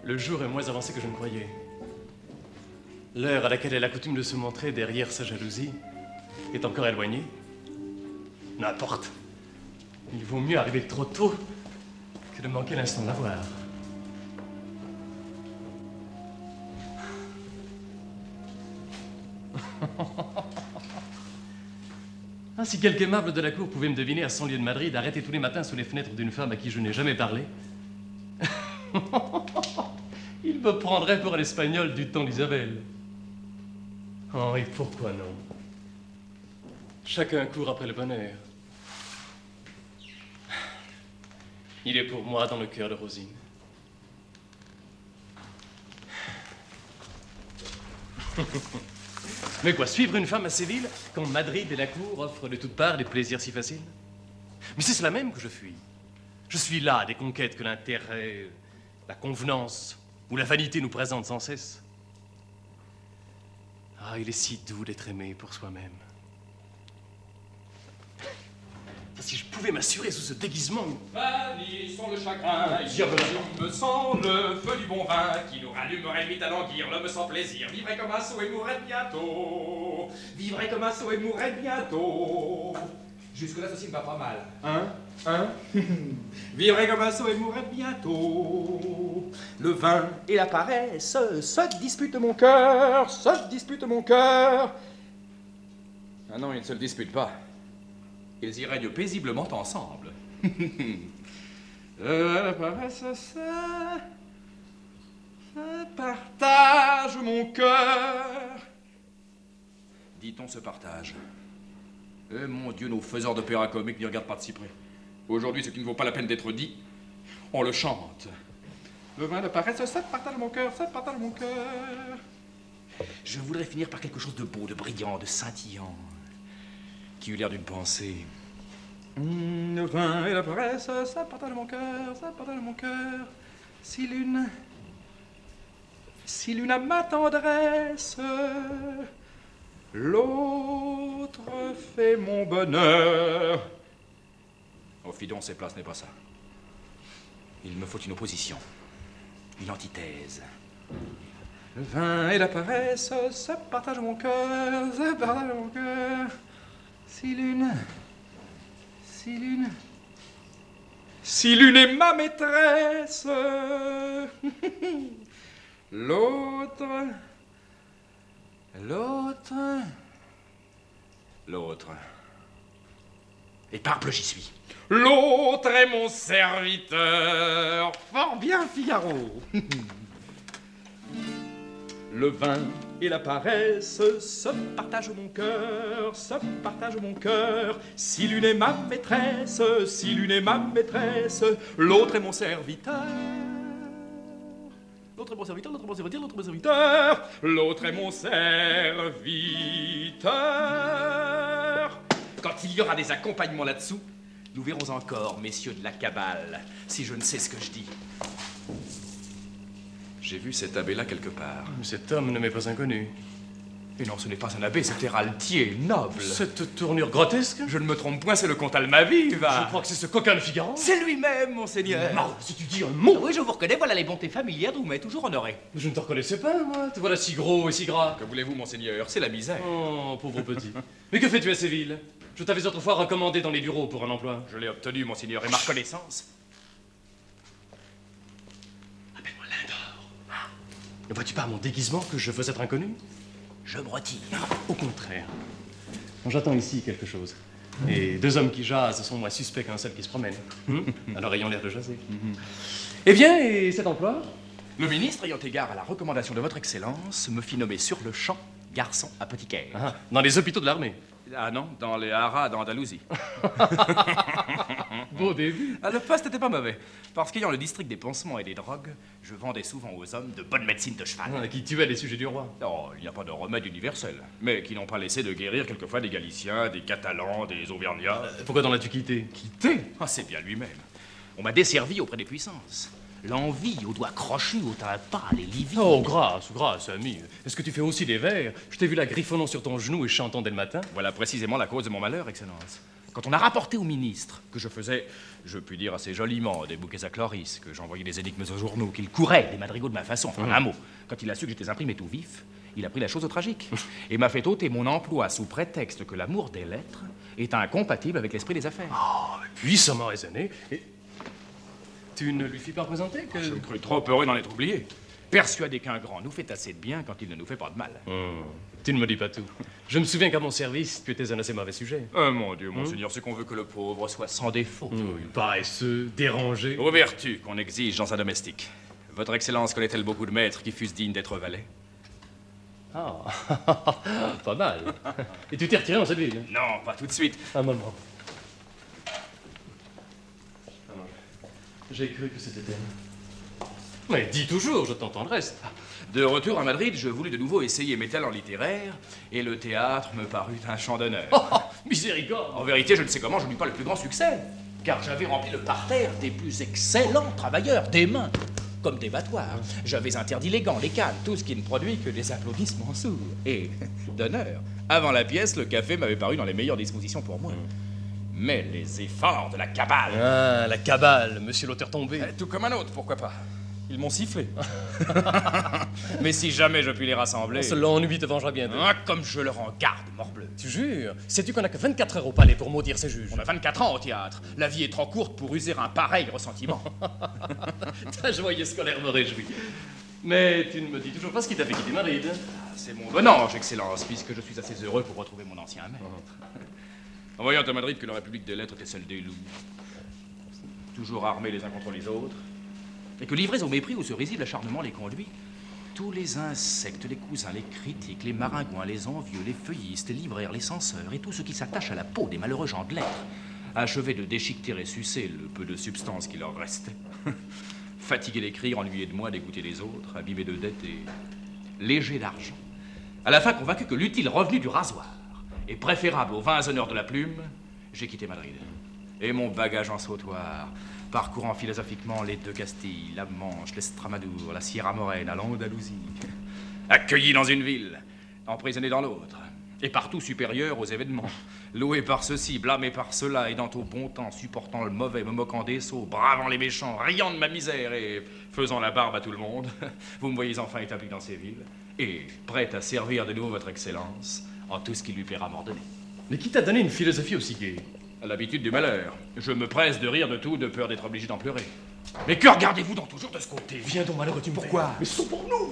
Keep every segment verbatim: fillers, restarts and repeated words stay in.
Le jour est moins avancé que je ne croyais. L'heure à laquelle elle a coutume de se montrer derrière sa jalousie est encore éloignée. N'importe. Il vaut mieux arriver trop tôt que de manquer l'instant de la voir. Ah, si quelque aimable de la cour pouvait me deviner à cent lieues de Madrid, arrêter tous les matins sous les fenêtres d'une femme à qui je n'ai jamais parlé, il me prendrait pour un Espagnol du temps d'Isabelle. Oh, et pourquoi non? Chacun court après le bonheur. Il est pour moi dans le cœur de Rosine. Mais quoi, suivre une femme à Séville, quand Madrid et la cour offrent de toutes parts des plaisirs si faciles? Mais c'est cela même que je fuis. Je suis là des conquêtes que l'intérêt, la convenance ou la vanité nous présentent sans cesse. Ah, il est si doux d'être aimé pour soi-même. Si je pouvais m'assurer sous ce déguisement... Bannissons le chagrin, Dieu me sent le feu du bon vin qui nous rallumerait vite à languir, l'homme sans plaisir, vivrait comme un sot et mourrait bientôt. Vivrait comme un sot et mourrait bientôt. Jusque-là, ceci ne va pas mal. Hein? Hein? Vivrait comme un sot et mourrait bientôt. Le vin et la paresse se disputent mon cœur, se disputent mon cœur. Ah non, ils ne se le disputent pas. Ils y règnent paisiblement ensemble. euh, la paresse, ça, ça partage mon cœur. Dit-on se partage. Eh mon Dieu, nos faiseurs d'opéra comique n'y regardent pas de si près. Aujourd'hui, ce qui ne vaut pas la peine d'être dit, on le chante. Le vin de paresse, ça partage mon cœur, ça partage mon cœur. Je voudrais finir par quelque chose de beau, de brillant, de scintillant, qui eut l'air d'une pensée. Mmh, le vin et la paresse, ça partage mon cœur, ça partage mon cœur. Si l'une, si l'une a ma tendresse, l'autre fait mon bonheur. Oh, Fidon, ces places n'est pas ça. Il me faut une opposition, une antithèse. Le vin et la paresse, ça partage mon cœur, ça partage mon cœur. Si l'une, si l'une, si l'une est ma maîtresse, l'autre, l'autre, l'autre. Et parble, j'y suis. L'autre est mon serviteur. Fort bien, Figaro. Le vin et la paresse se partagent mon cœur, se partagent mon cœur. Si l'une est ma maîtresse, si l'une est ma maîtresse, l'autre est mon serviteur. L'autre est mon serviteur, l'autre est mon serviteur, l'autre est mon serviteur. L'autre est mon serviteur. Quand il y aura des accompagnements là-dessous, nous verrons encore, messieurs de la cabale, si je ne sais ce que je dis. J'ai vu cet abbé-là quelque part. Cet homme ne m'est pas inconnu. Et non, ce n'est pas un abbé, c'est un altier noble. Cette tournure grotesque? Je ne me trompe point, c'est le comte Almavive. Je crois que c'est ce coquin de Figaro. C'est lui-même, monseigneur. Non, si tu dis un mot. Oui, je vous reconnais, voilà les bontés familières d'où vous m'avez toujours honoré. Je ne te reconnaissais pas, moi. Te voilà si gros et si gras. Que voulez-vous, monseigneur? C'est la misère. Oh, pauvre petit. Mais que fais-tu à Séville? Je t'avais autrefois recommandé dans les bureaux pour un emploi. Je l'ai obtenu, monseigneur, et ma reconnaissance. Appelle-moi Lindor. Ne vois-tu pas à mon déguisement que je veux être inconnu? Je me retire. Au contraire. J'attends ici quelque chose. Et deux hommes qui jasent sont moins suspects qu'un seul qui se promène. Hum? Alors ayons l'air de jaser. Eh bien, et cet emploi? Le ministre, ayant égard à la recommandation de votre Excellence, me fit nommer sur le champ garçon apothicaire. Ah, dans les hôpitaux de l'armée. Ah non, dans les haras d'Andalousie. Beau début. Ah, le poste n'était pas mauvais, parce qu'ayant le district des pansements et des drogues, je vendais souvent aux hommes de bonnes médecines de cheval. Ah, qui tuait les sujets du roi. Oh, il n'y a pas de remède universel, mais qui n'ont pas laissé de guérir quelquefois des Galiciens, des Catalans, des Auvergnats. Euh, pourquoi t'en as-tu quitté? Quitté? Ah, c'est bien lui-même. On m'a desservi auprès des puissances. L'envie, aux doigts crochus, au teint pâle et livide. Oh, grâce, grâce, ami. Est-ce que tu fais aussi des vers? Je t'ai vu là griffonnant sur ton genou et chantant dès le matin. Voilà précisément la cause de mon malheur, Excellence. Quand on a rapporté au ministre que je faisais, je puis dire assez joliment, des bouquets à Cloris, que j'envoyais des énigmes aux journaux, qu'il courait des madrigaux de ma façon, enfin, en un mot. Quand il a su que j'étais imprimé tout vif, il a pris la chose au tragique et m'a fait ôter mon emploi sous prétexte que l'amour des lettres est incompatible avec l'esprit des affaires. Oh, puissamment raisonné. Et tu ne lui fis pas représenter que... Je me crus trop heureux d'en être oublié. Persuadé qu'un grand nous fait assez de bien quand il ne nous fait pas de mal. Hum, Tu ne me dis pas tout. Je me souviens qu'à mon service, tu étais un assez mauvais sujet. Oh mon Dieu, monseigneur, c'est qu'on veut que le pauvre soit sans défaut. Oui, paresseux, dérangé. Aux vertus qu'on exige dans un domestique. Votre Excellence connaît-elle beaucoup de maîtres qui fussent dignes d'être valets? Ah, pas mal. Et tu t'es retiré dans cette ville? Non, pas tout de suite. Un moment. J'ai cru que c'était elle. Mais dis toujours, je t'entends le reste. De retour à Madrid, je voulus de nouveau essayer mes talents littéraires, et le théâtre me parut un champ d'honneur. Oh, miséricorde! En vérité, je ne sais comment je n'eus pas le plus grand succès, car j'avais rempli le parterre des plus excellents travailleurs, des mains, comme des battoirs. J'avais interdit les gants, les cannes, tout ce qui ne produit que des applaudissements sourds. Et, d'honneur, avant la pièce, le café m'avait paru dans les meilleures dispositions pour moi. Mais les efforts de la cabale... Ah, la cabale, monsieur l'auteur tombé. Eh, tout comme un autre, pourquoi pas? Ils m'ont sifflé. Mais si jamais je puis les rassembler... Ce l'ennui te vengera bien d'eux. Ah, comme je leur en garde, morbleu. Tu jures? Sais-tu qu'on n'a que vingt-quatre heures au palais pour maudire ces juges? On a vingt-quatre ans au théâtre. La vie est trop courte pour user un pareil ressentiment. Ta joyeux scolaire me réjouit. Mais tu ne me dis toujours pas ce qui t'a fait quitter Madrid. Ah, c'est mon bon ange, Excellence, puisque je suis assez heureux pour retrouver mon ancien maître. En voyant à Madrid que la République des Lettres était celle des loups, toujours armés les uns contre les autres, et que livrés au mépris où ce risible acharnement les conduit, tous les insectes, les cousins, les critiques, les maringouins, les envieux, les feuillistes, les libraires, les censeurs, et tout ce qui s'attache à la peau des malheureux gens de lettres, achevaient de déchiqueter et sucer le peu de substance qui leur restait. Fatigués d'écrire, ennuyés de moi, d'écouter les autres, abîmés de dettes et légers d'argent. À la fin, convaincu que l'utile revenu du rasoir est préférable aux vains honneurs de la plume, j'ai quitté Madrid. Et mon bagage en sautoir, parcourant philosophiquement les deux Castilles, la Manche, l'Estramadour, la Sierra Morena, l'Andalousie, accueilli dans une ville, emprisonné dans l'autre, et partout supérieur aux événements, loué par ceci, blâmé par cela, aidant au bon temps, supportant le mauvais, me moquant des sots, bravant les méchants, riant de ma misère et faisant la barbe à tout le monde, vous me voyez enfin établi dans ces villes, et prêt à servir de nouveau votre Excellence en tout ce qui lui plaira m'ordonner. Mais qui t'a donné une philosophie aussi gaie? À l'habitude du malheur. Je me presse de rire de tout, de peur d'être obligé d'en pleurer. Mais que regardez-vous donc toujours de ce côté? Viens donc, malheureux, tu me Pourquoi? fais. Mais sauvons-nous!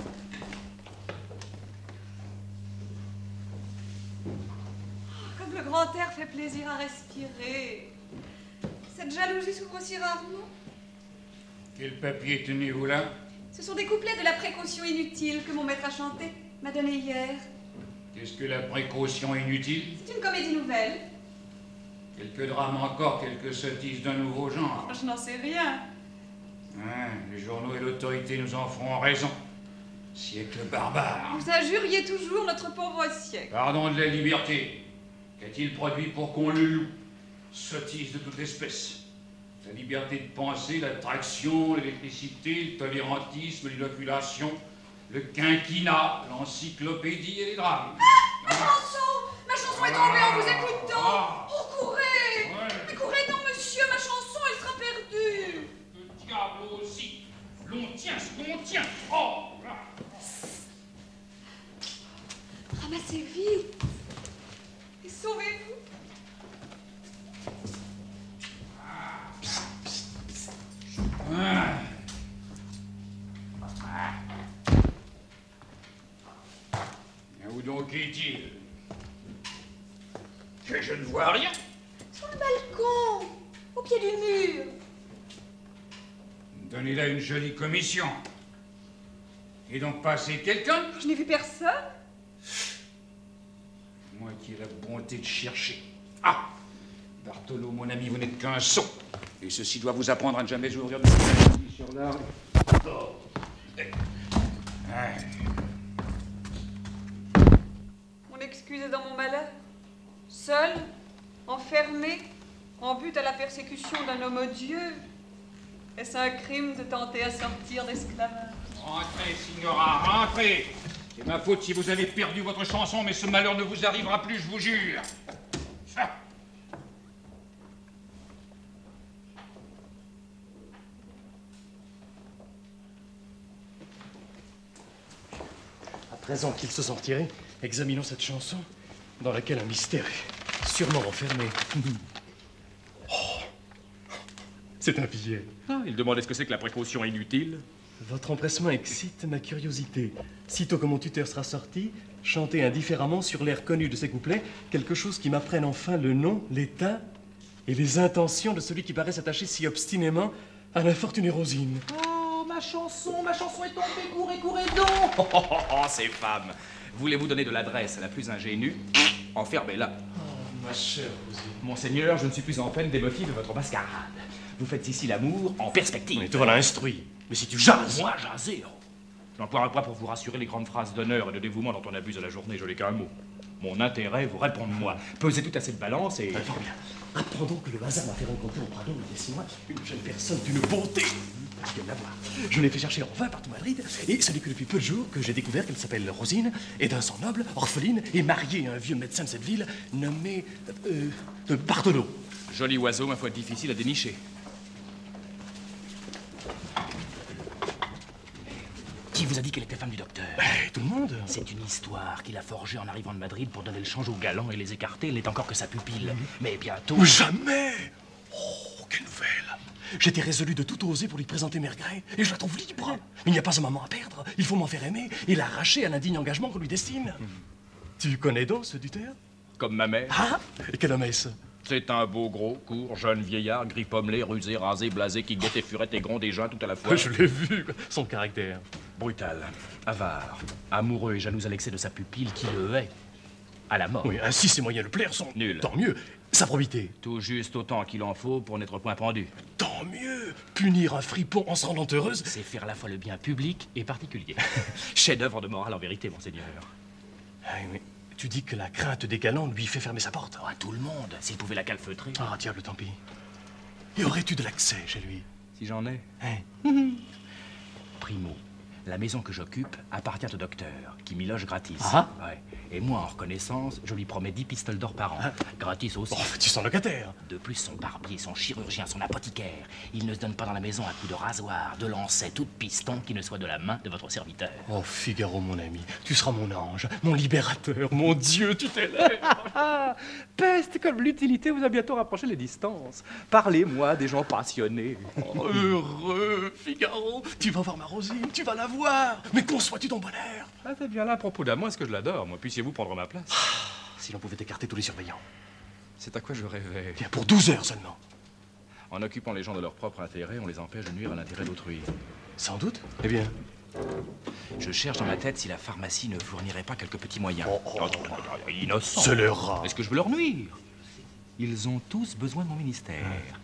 Comme le grand air fait plaisir à respirer. Cette jalousie s'ouvre si rarement. Quel papier tenez-vous là? Ce sont des couplets de la précaution inutile que mon maître a chanté, m'a donné hier. Qu'est-ce que la précaution inutile? C'est une comédie nouvelle. Quelques drames encore, quelques sottises d'un nouveau genre. Je n'en sais rien. Hein, les journaux et l'autorité nous en feront raison. Siècle barbare. Vous injuriez toujours notre pauvre siècle. Pardon de la liberté. Qu'a-t-il produit pour qu'on le loue? Sottises de toute espèce. La liberté de penser, l'attraction, l'électricité, le tolérantisme, l'inoculation, le quinquennat, l'encyclopédie et les drames. Ma chanson! Ma chanson est tombée en vous écoutant! Ah. Oh, courez! Ouais. Mais courez donc, monsieur, ma chanson, elle sera perdue! Le diable aussi. L'on tient ce qu'on tient. Oh là. Ramassez vite! Et sauvez-vous! Ah. Et où donc est-il? Que je ne vois rien. Sur le balcon! Au pied du mur! Donnez-là une jolie commission. Et donc passé quelqu'un? Je n'ai vu personne. Moi qui ai la bonté de chercher. Ah! Bartholo, mon ami, vous n'êtes qu'un sot. Et ceci doit vous apprendre à ne jamais ouvrir de sur l'arbre. Oh. Ah. Mon excuse est dans mon malheur. Seul, enfermé, en but à la persécution d'un homme odieux. Est-ce un crime de tenter à sortir d'esclavage? Rentrez, signora, rentrez. C'est ma faute si vous avez perdu votre chanson, mais ce malheur ne vous arrivera plus, je vous jure. Ah. présent qu'ils se sont retirés, examinons cette chanson dans laquelle un mystère est sûrement renfermé. Oh, c'est un billet. Ah, il demandait ce que c'est que la précaution inutile. Votre empressement excite ma curiosité. Sitôt que mon tuteur sera sorti, chantez indifféremment sur l'air connu de ces couplets quelque chose qui m'apprenne enfin le nom, l'état et les intentions de celui qui paraît s'attacher si obstinément à l'infortunée Rosine. Oh, ma chanson, ma chanson est tombée, courez, courez donc. Oh, oh, oh, oh, ces femmes. Voulez-vous donner de l'adresse à la plus ingénue? Enfermez-la. Oh, ma chère Rosine. Monseigneur, je ne suis plus en peine des motifs de votre mascarade. Vous faites ici l'amour en perspective. Mais te voilà instruit. Mais si tu jases... Moi, jaser. J'emploierai pas pour vous rassurer les grandes phrases d'honneur et de dévouement dont on abuse à la journée, je n'ai qu'un mot. Mon intérêt vous répond de moi. Pesez tout à cette balance et... Fort bien. Apprends que le hasard m'a fait rencontrer au Prado, laissez-moi, une jeune personne d'une beauté. Je viens de la voir. Je l'ai fait chercher en vain partout Madrid, et ce n'est que depuis peu de jours que j'ai découvert qu'elle s'appelle Rosine, est d'un sang noble, orpheline, et mariée à un vieux médecin de cette ville, nommé... Euh, euh, Bartolo. Joli oiseau, ma foi, difficile à dénicher. Qui vous a dit qu'elle était femme du docteur? Eh, tout le monde. C'est une histoire qu'il a forgée en arrivant de Madrid pour donner le change aux galants et les écarter. Elle n'est encore que sa pupille. Mmh. Mais bientôt... Jamais. Oh, quelle nouvelle. J'étais résolu de tout oser pour lui présenter Mergré, et je la trouve libre. Il n'y a pas un moment à perdre. Il faut m'en faire aimer et l'arracher à l'indigne engagement qu'on lui destine. Mmh. Tu connais donc ce Duterre? Comme ma mère. Ah, et quel homme est-ce? C'est un beau, gros, court, jeune vieillard, gris pommelé, rusé, rasé, blasé, qui guette et furette et gronde et geint tout à la fois. Je l'ai vu, son caractère. Brutal, avare, amoureux et jaloux à l'excès de sa pupille qui le hait à la mort. Oui, ainsi ses moyens de plaire sont... Nuls. Tant mieux. Sa probité. Tout juste autant qu'il en faut pour n'être point pendu. Tant mieux. Punir un fripon en se rendant heureuse... C'est faire à la fois le bien public et particulier. Chef-d'œuvre de morale en vérité, monseigneur. Ah, oui. Tu dis que la crainte des galants lui fait fermer sa porte? À tout le monde, s'il pouvait la calfeutrer. Ah, diable, tant pis. Et aurais-tu de l'accès chez lui? Si j'en ai. Hein? Primo, la maison que j'occupe appartient au docteur, qui m'y loge gratis. Ah? Ouais. Et moi, en reconnaissance, je lui promets dix pistoles d'or par an. Ah. Gratis aussi. Oh, tu sens locataire. De plus, son barbier, son chirurgien, son apothicaire, il ne se donne pas dans la maison à coups de rasoir, de lancet, tout de piston qui ne soit de la main de votre serviteur. Oh, Figaro, mon ami, tu seras mon ange, mon libérateur, mon Dieu tutélaire. Peste, comme l'utilité vous a bientôt rapproché les distances. Parlez-moi des gens passionnés. Oh, heureux, Figaro. Tu vas voir ma Rosine, tu vas la voir. Mais conçois-tu ton bonheur? Ah, t'es bien là à propos d'amour, est-ce que je l'adore, moi? Puissiez-vous prendre ma place? Ah, si l'on pouvait écarter tous les surveillants. C'est à quoi je rêvais. Bien, pour douze heures seulement. En occupant les gens de leur propre intérêt, on les empêche de nuire à l'intérêt d'autrui. Sans doute. Eh bien... Je cherche dans ma tête si la pharmacie ne fournirait pas quelques petits moyens. Oh, oh, oh, oh, oh, innocent. C'est le rat. Est-ce que je veux leur nuire? Ils ont tous besoin de mon ministère.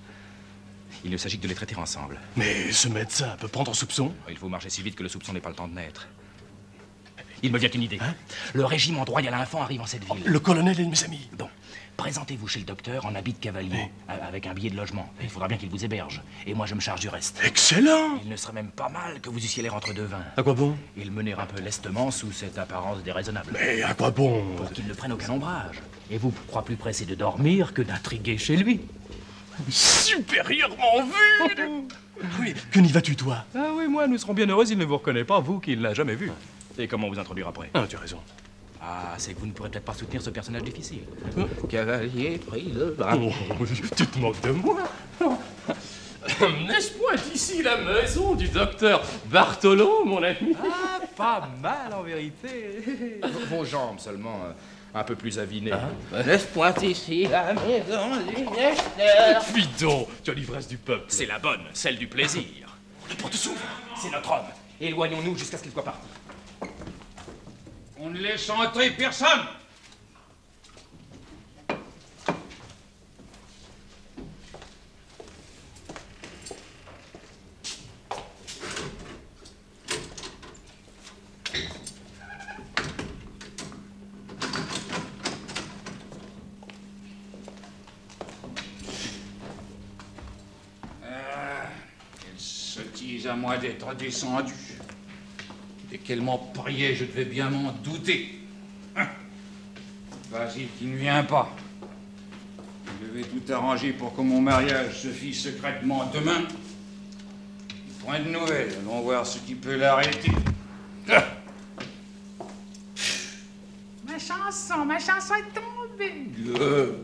Il ne s'agit que de les traiter ensemble. Mais ce médecin peut prendre soupçon? Il faut marcher si vite que le soupçon n'ait pas le temps de naître. Il me vient une idée. Hein? Le régiment royal infant arrive en cette ville. Le colonel et mes amis. Bon, présentez-vous chez le docteur en habit de cavalier, oui. Avec un billet de logement. Il faudra bien qu'il vous héberge. Et moi, je me charge du reste. Excellent! Il ne serait même pas mal que vous eussiez l'air entre deux vins. À quoi bon? Il mener un peu lestement sous cette apparence déraisonnable. Mais à quoi bon? Pour qu'il ne prenne aucun ombrage. Et vous croyez plus pressé de dormir que d'intriguer chez lui. Supérieurement vu! Oui, que n'y vas-tu, toi? Ah oui, moi, nous serons bien heureux s'il ne vous reconnaît pas, vous qui ne l'a jamais vu. Et comment vous introduire après? Ah, tu as raison. Ah, c'est que vous ne pourrez peut-être pas soutenir ce personnage difficile. Hein? Cavalier pris le bras. Oh, tu te moques de moi? N'est-ce point ici la maison du docteur Bartolo, mon ami? Ah, pas mal en vérité. Vos jambes seulement, euh, un peu plus avinées. Ah, n'est-ce point ici la maison du docteur? Puis donc, tu as l'ivresse du peuple. C'est la bonne, celle du plaisir. La porte s'ouvre. C'est notre homme. Éloignons-nous jusqu'à ce qu'il soit parti. On ne laisse entrer personne. Ah, quelle sottise à moi d'être descendu. Dès qu'elle m'en priait, je devais bien m'en douter. Hein? Basile qui ne vient pas. Je devais tout arranger pour que mon mariage se fît secrètement demain. Point de nouvelles, allons voir ce qui peut l'arrêter. Ah! chanson, ma chanson est tombée. Euh...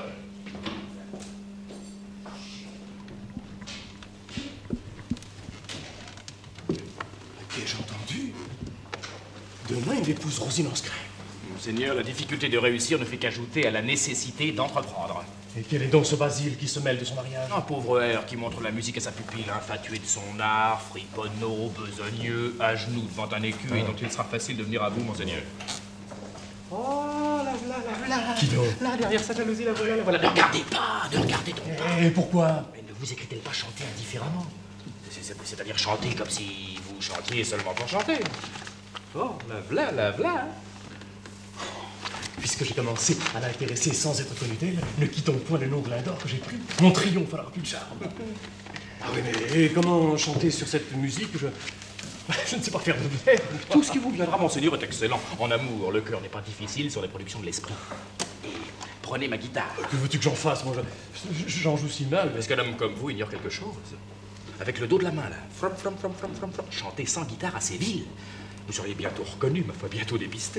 Qu'ai-je entendu? Demain, il épouse Rosine en scrème. Monseigneur, la difficulté de réussir ne fait qu'ajouter à la nécessité d'entreprendre. Et quel est donc ce Basile qui se mêle de son mariage? Un pauvre air qui montre la musique à sa pupille, infatué de son art, friponneau, besogneux, à genoux devant un écu et dont il sera facile de venir à vous, monseigneur. Oh, la voilà, la voilà. Qui donc? Là, derrière sa jalousie, la voilà, la voilà. Ne regardez pas, ne regardez donc pas. Et pourquoi? Mais ne vous écrit-elle pas chanter indifféremment? C'est- c'est- C'est-à-dire chanter comme si vous chantiez seulement pour chanter. Oh, la voilà, la voilà. Puisque j'ai commencé à l'intéresser sans être connu d'elle, ne quittons point le nom de l'Indor que j'ai pris. Mon triomphe alors plus de charme. Ah oui, mais et comment chanter sur cette musique? Je... je ne sais pas faire de vers. Tout ce qui vous viendra, monseigneur, est excellent. En amour, le cœur n'est pas difficile sur les productions de l'esprit. Et prenez ma guitare. Que veux-tu que j'en fasse? Moi, je- j'en joue si mal. Est-ce qu'un homme comme vous ignore quelque chose? Avec le dos de la main, là, from, from, from, from, from, from, chanter sans guitare à Séville. Vous seriez bientôt reconnu, ma foi, bientôt dépisté.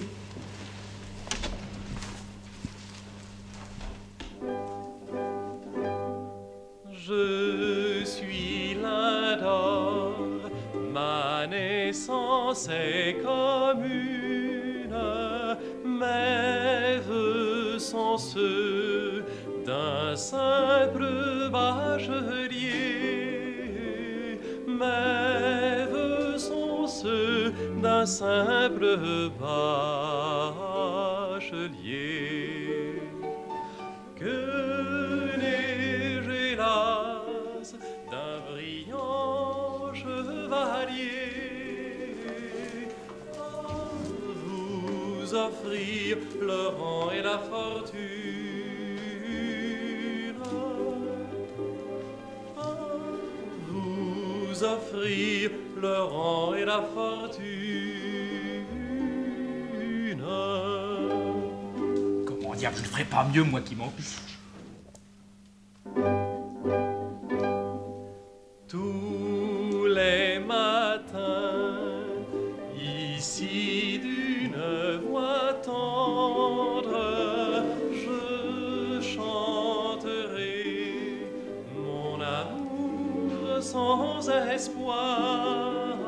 Je suis l'Indor, ma naissance est commune, mes vœux sont ceux d'un simple bachelier. Mes vœux sont ceux d'un simple bachelier. Que n'ai-je hélas d'un brillant chevalier à vous offrir le rang et la fortune, à vous offrir le rang et la fortune. Comment diable, je ne ferai pas mieux, moi qui m'en... Tous les matins, ici d'une voix tendre, je chanterai mon amour sans espoir.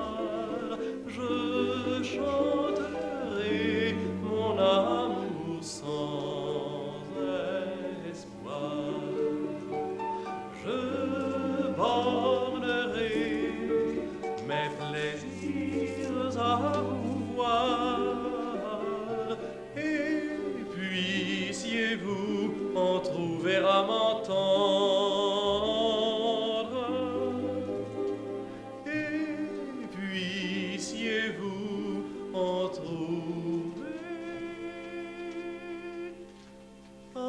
Je chanterai mon amour sans espoir. Je bornerai mes plaisirs à vous voir, et puissiez-vous en trouver à m'entendre, et puissiez-vous en trouver à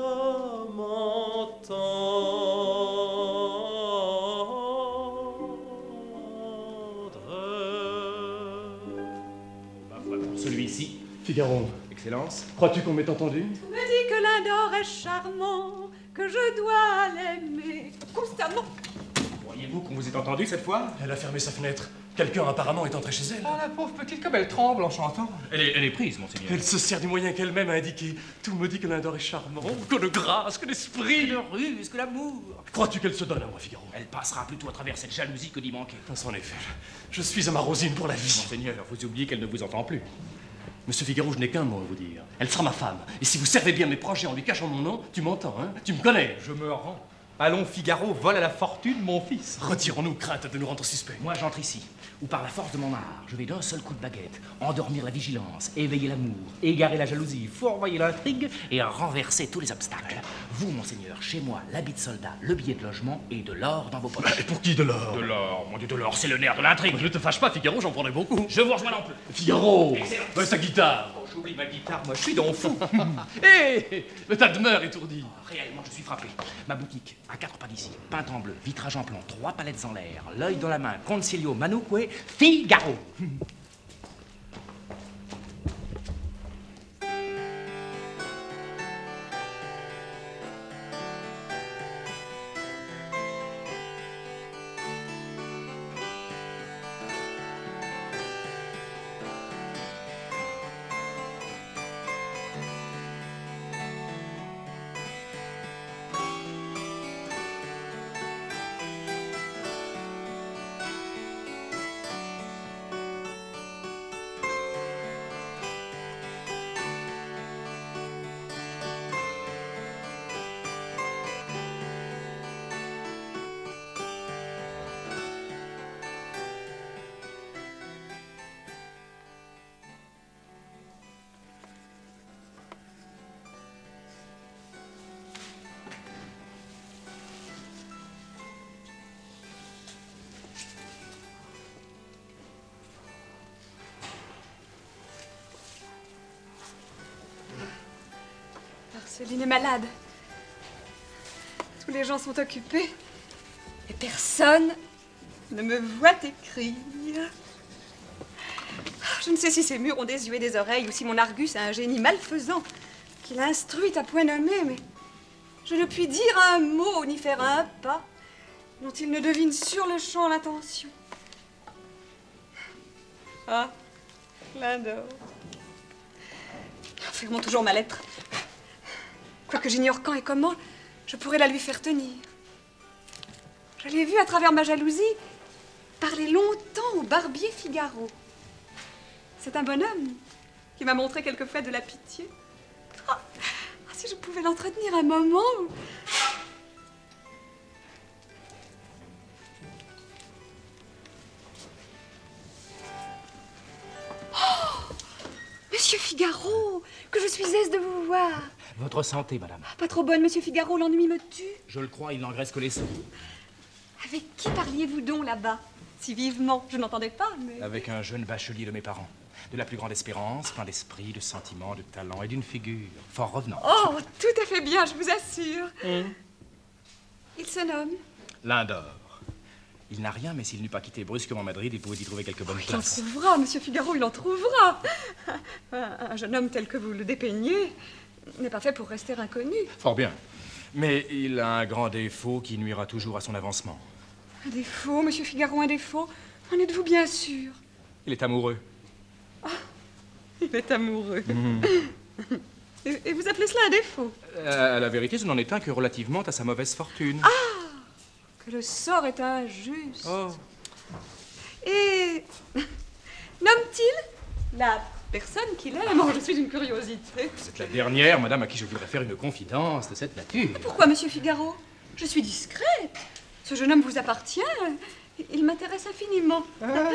m'entendre. Ma foi, pour celui-ci, Figaro, Excellence. crois-tu qu'on m'ait entendu? Me dit que l'Indor est charmant, que je dois l'aimer constamment. Croyez-vous qu'on vous ait entendu cette fois? Elle a fermé sa fenêtre. Quelqu'un apparemment est entré chez elle. Oh, la pauvre petite, comme elle tremble en chantant. Elle est, elle est prise, monseigneur. Elle se sert du moyen qu'elle-même a indiqué. Tout me dit que l'Indor est charmant, que de grâce, que d'esprit. De ruse, que l'amour. Crois-tu qu'elle se donne à moi, Figaro? Elle passera plutôt à travers cette jalousie que d'y manquer. En effet, je, je suis à ma Rosine pour la vie. Monseigneur, vous oubliez qu'elle ne vous entend plus. Monsieur Figaro, je n'ai qu'un mot à vous dire. Elle sera ma femme. Et si vous servez bien mes projets en lui cachant mon nom, tu m'entends, hein? Tu me connais. Je me rends. Allons, Figaro, vole à la fortune, mon fils. Retirons-nous, crainte de nous rendre suspects. Moi, j'entre ici, où par la force de mon art, je vais d'un seul coup de baguette endormir la vigilance, éveiller l'amour, égarer la jalousie, fourvoyer l'intrigue et renverser tous les obstacles. Vous, monseigneur, chez moi, l'habit de soldat, le billet de logement et de l'or dans vos poches. Et pour qui de l'or? De l'or, mon Dieu, de l'or, c'est le nerf de l'intrigue. Ne te fâche pas, Figaro, j'en prendrai beaucoup. Je vous rejoins non plus. Figaro! Excellent. Bah, sa guitare! Oh, j'oublie ma guitare, moi, je suis donc fou. Hé! Le tas de meurs étourdi. Réellement, je suis frappé. Ma boutique, à quatre pas d'ici, peinte en bleu, vitrage en plomb, trois palettes en l'air, l'œil dans la main, Concilio Manuque, Figaro. Céline est malade. Tous les gens sont occupés. Et personne ne me voit écrire. Je ne sais si ces murs ont des yeux et des oreilles ou si mon Argus a un génie malfaisant qui l'a instruite à point nommé, mais je ne puis dire un mot ni faire un pas dont il ne devine sur le champ l'intention. Ah, plein d'or. Fermons toujours ma lettre. Quoique j'ignore quand et comment, je pourrais la lui faire tenir. Je l'ai vu à travers ma jalousie parler longtemps au barbier Figaro. C'est un bonhomme qui m'a montré quelquefois de la pitié. Oh, si je pouvais l'entretenir un moment. Oh, Monsieur Figaro, que je suis aise de vous voir. Votre santé, madame. Pas trop bonne, Monsieur Figaro, l'ennui me tue. Je le crois, il n'engraisse que les sous. Avec qui parliez-vous donc là-bas? Si vivement, je n'entendais pas, mais... Avec un jeune bachelier de mes parents. De la plus grande espérance, plein d'esprit, de sentiments, de talent et d'une figure fort revenante. Oh, tout à fait bien, je vous assure. Mmh. Il se nomme Lindor. Il n'a rien, mais s'il n'eût pas quitté brusquement Madrid, il pouvait y trouver quelques bonnes Il en places. trouvera, Monsieur Figaro, il en trouvera. Un, un jeune homme tel que vous le dépeignez n'est pas fait pour rester inconnu. Fort bien. Mais il a un grand défaut qui nuira toujours à son avancement. Un défaut, Monsieur Figaro, un défaut? En êtes-vous bien sûr? Il est amoureux. Ah, il est amoureux. Mmh. et, et vous appelez cela un défaut? Euh, à la vérité, ce n'en est un que relativement à sa mauvaise fortune. Ah, que le sort est injuste. Oh. Et nomme-t-il la personne qu'il aime? Oh, je suis une curiosité. C'est la dernière, madame, à qui je voudrais faire une confidence de cette nature. Pourquoi, Monsieur Figaro? Je suis discrète. Ce jeune homme vous appartient. Il m'intéresse infiniment. Ah.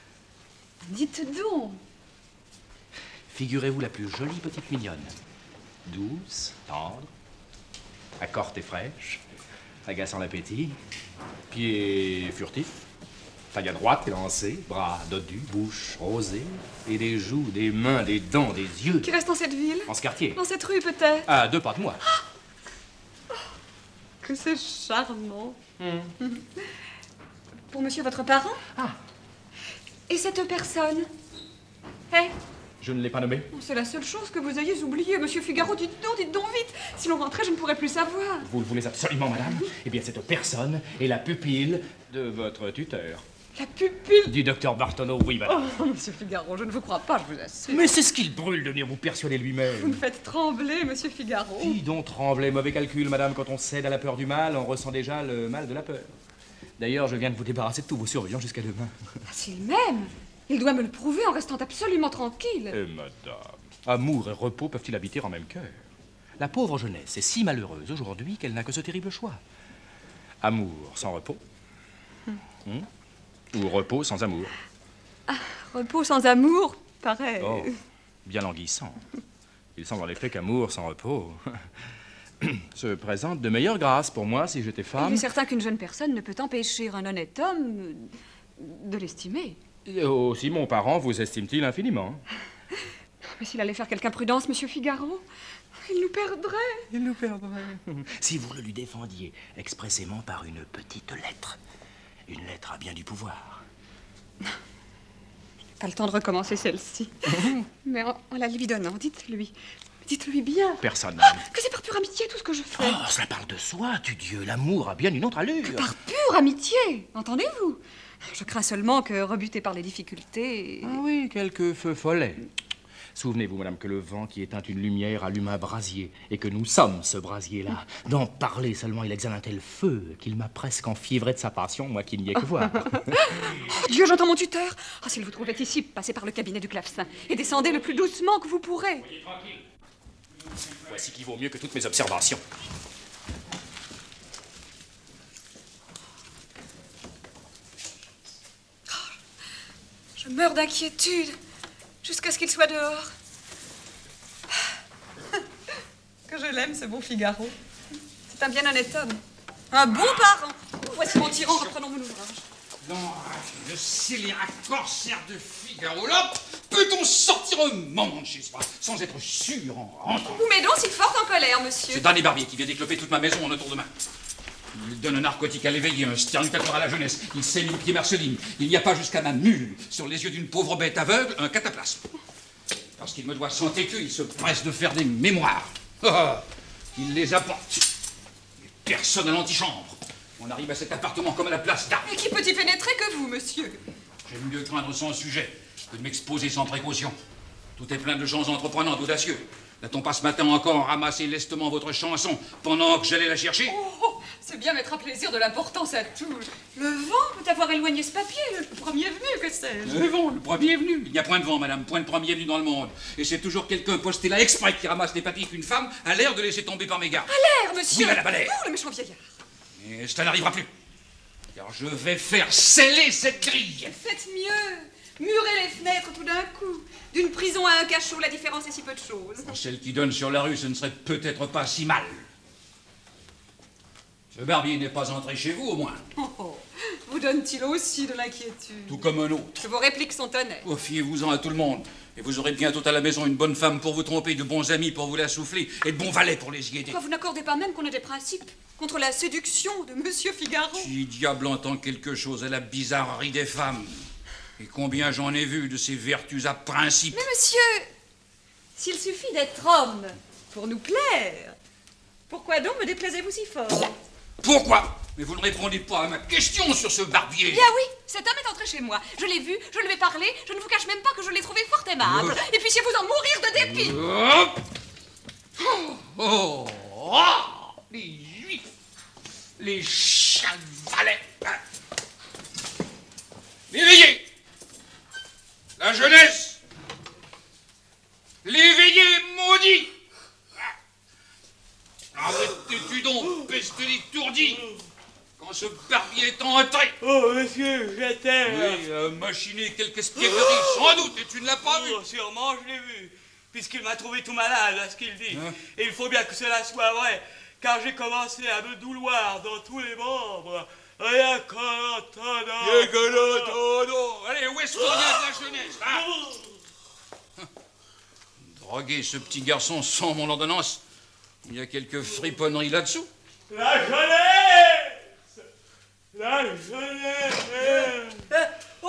Dites donc. Figurez-vous la plus jolie petite mignonne. Douce, tendre, accorte et fraîche, agaçant l'appétit, pieds furtifs, taille à droite, élancée, bras dodus, bouche rosée, et des joues, des mains, des dents, des yeux. Qui reste dans cette ville? En ce quartier. Dans cette rue, peut-être? À deux pas de moi. Oh, que c'est charmant. Mmh. Pour monsieur votre parent? Ah. Et cette personne? Eh? Je ne l'ai pas nommée. Oh, c'est la seule chose que vous ayez oubliée, Monsieur Figaro. Dites donc, dites donc vite. Si l'on rentrait, je ne pourrais plus savoir. Vous le voulez absolument, madame? Eh bien, cette personne est la pupille de votre tuteur. La pupille? Du docteur Bartonneau, oui, madame. Oh, Monsieur Figaro, je ne vous crois pas, je vous assure. Mais c'est ce qu'il brûle de venir vous persuader lui-même. Vous me faites trembler, Monsieur Figaro. Qui donc trembler? Mauvais calcul, madame. Quand on cède à la peur du mal, on ressent déjà le mal de la peur. D'ailleurs, je viens de vous débarrasser de tous vos surveillants jusqu'à demain. Ah, s'il m'aime, il doit me le prouver en restant absolument tranquille. Eh, madame, amour et repos peuvent-ils habiter en même cœur? La pauvre jeunesse est si malheureuse aujourd'hui qu'elle n'a que ce terrible choix. Amour sans repos. Hum. Hum? Ou repos sans amour. Ah, repos sans amour, pareil. Oh, bien languissant. Il semble en effet qu'amour sans repos se présente de meilleure grâce pour moi si j'étais femme. Il est certain qu'une jeune personne ne peut empêcher un honnête homme de l'estimer. Et aussi, mon parent vous estime-t-il infiniment? Mais s'il allait faire quelque imprudence, Monsieur Figaro, il nous perdrait. Il nous perdrait. Si vous le lui défendiez expressément par une petite lettre. Une lettre a bien du pouvoir. Pas le temps de recommencer celle-ci. Mais en, en la lui donnant, dites-lui. Dites-lui bien. Personne. Que c'est par pure amitié tout ce que je fais. Oh, cela parle de soi, tu Dieu. L'amour a bien une autre allure. Par pure amitié, entendez-vous? Je crains seulement que, rebuté par les difficultés... Ah oui, quelques feux follets. Souvenez-vous, madame, que le vent qui éteint une lumière allume un brasier, et que nous sommes ce brasier-là. D'en parler seulement, il exhale un tel feu qu'il m'a presque enfiévré de sa passion, moi qui n'y ai que voir. Oh Dieu, j'entends mon tuteur. Oh, s'il vous trouvait ici, passez par le cabinet du clavecin et descendez le plus doucement que vous pourrez. Soyez tranquille. Voici qui vaut mieux que toutes mes observations. Oh, je meurs d'inquiétude. Jusqu'à ce qu'il soit dehors. Que je l'aime, ce bon Figaro. C'est un bien honnête homme. Un bon parent. Voici mon tyran, reprenons mon ouvrage. Non, le scélérat corsaire de Figaro, là, peut peut-on sortir un moment de chez soi sans être sûr en rentrant? Vous m'aidons si fort en colère, monsieur. C'est Danny Barbier qui vient d'écloper toute ma maison en un tour de main. Il donne un narcotique à l'éveillé, un sternutateur à la jeunesse. Il saigne le pied Marceline. Il n'y a pas jusqu'à ma mule, sur les yeux d'une pauvre bête aveugle, un cataplasme. Parce qu'il me doit cent écus, il se presse de faire des mémoires. Ah, il les apporte. Et personne à l'antichambre. On arrive à cet appartement comme à la place d'Arc. Et qui peut y pénétrer que vous, monsieur? J'aime mieux craindre sans sujet que de m'exposer sans précaution. Tout est plein de gens entreprenants, audacieux. N'a-t-on pas ce matin encore ramassé lestement votre chanson pendant que j'allais la chercher? Oh, c'est bien mettre à plaisir de l'importance à tout. Le vent peut avoir éloigné ce papier, le premier venu, que sais-je? Le vent, le premier venu. Il n'y a point de vent, madame, point de premier venu dans le monde. Et c'est toujours quelqu'un posté là exprès qui ramasse les papiers qu'une femme a l'air de laisser tomber par mégarde. À l'air, monsieur. Oui, madame, à l'air. Oh, le méchant vieillard. Mais cela n'arrivera plus. Car je vais faire sceller cette grille. Faites mieux. Murez les fenêtres tout d'un coup. D'une prison à un cachot, la différence est si peu de choses. Celle qui donne sur la rue, ce ne serait peut-être pas si mal. Ce Barbier n'est pas entré chez vous, au moins. Oh, oh. Vous donne-t-il aussi de l'inquiétude? Tout comme un autre. Vos répliques sont honnêtes. Oh, fiez-vous-en à tout le monde. Et vous aurez bientôt à la maison une bonne femme pour vous tromper, de bons amis pour vous la souffler, et de bons valets pour les y aider. Pourquoi vous n'accordez pas même qu'on ait des principes contre la séduction de Monsieur Figaro? Qui diable entend quelque chose à la bizarrerie des femmes? Et combien j'en ai vu de ces vertus à principe. Mais monsieur, s'il suffit d'être homme pour nous plaire, pourquoi donc me déplaisez-vous si fort? Pourquoi? Mais vous ne répondez pas à ma question sur ce Barbier. Bien oui, cet homme est entré chez moi. Je l'ai vu, je lui ai parlé, je ne vous cache même pas que je l'ai trouvé fort aimable. Oh. Et puissiez-vous en mourir de dépit. Oh, oh, oh, les juifs, les chavalets, l'éveillé, la jeunesse, l'éveillé maudit. Arrêtez-tu donc, peste d'étourdi, quand ce Barbier est entré. Oh, monsieur, j'étais... Oui, euh, machiner quelque espièglerie, sans doute, et tu ne l'as pas vu. Oh, sûrement, je l'ai vu, puisqu'il m'a trouvé tout malade à ce qu'il dit. Hein? Et il faut bien que cela soit vrai, car j'ai commencé à me douloir dans tous les membres. Rien qu'en entendant... Rien qu'en entendant. Allez, où est ce qu'on vient de la jeunesse, hein? Droguer ce petit garçon sans mon ordonnance, il y a quelques friponneries là-dessous. La jeunesse! La jeunesse! Oh,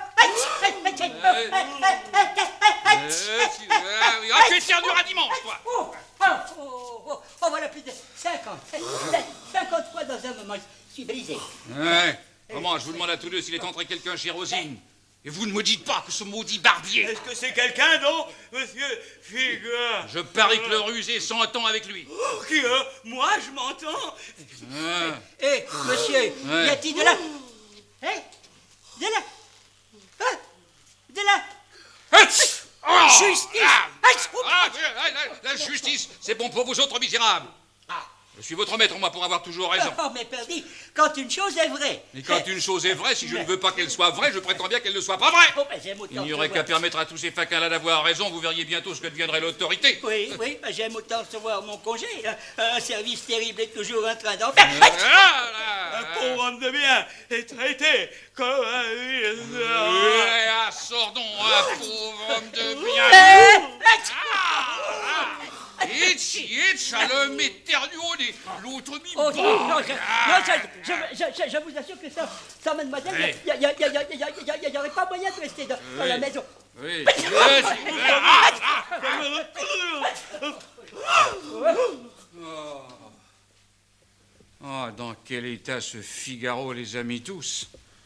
Ah, tu es dur à dimanche, toi! oh, oh, oh, oh, oh, voilà plus de cinquante, cinquante fois dans un moment, je suis brisé. Ouais. Comment, je vous demande à tous deux s'il est entré quelqu'un chez Rosine. Et vous ne me dites pas que ce maudit Barbier... Est-ce que c'est quelqu'un, non, monsieur Figaro? Je parie que le rusé s'entend avec lui. Oh, qui, euh, moi, je m'entends? Ah. Eh, monsieur, Ouais. y a-t-il de la... Eh, de la... Hein, de la... Hutch! Oh! Justice! Ah, Hutch! ah, ah, la, la justice, c'est bon pour vous autres misérables. Je suis votre maître, moi, pour avoir toujours raison. Oh, mais perdu, quand une chose est vraie... Et quand une chose est vraie, si je ne veux pas qu'elle soit vraie, je prétends bien qu'elle ne soit pas vraie. Oh, ben, j'aime autant Il n'y se aurait voir- qu'à permettre à tous ces faquins-là d'avoir raison, vous verriez bientôt ce que deviendrait l'autorité. Oui, oui, ben, j'aime autant recevoir mon congé. hein. Un service terrible est toujours en train d'en faire. Ah, là, Un pauvre homme de bien est traité comme un... Ouais, ah, sordon, un pauvre homme de bien. Ah, itch, itch, à l'homme éternué, l'autre mi Oh, non, non, je, Ah. non, je, je, je, je vous assure que ça, ça mademoiselle, Oui. il n'y y a, y a, y a, y a, y a, y aurait pas moyen de rester dans, dans la Oui. maison. Oui, oui, ah, ah. Oh, dans quel état ce Figaro les a mis tous.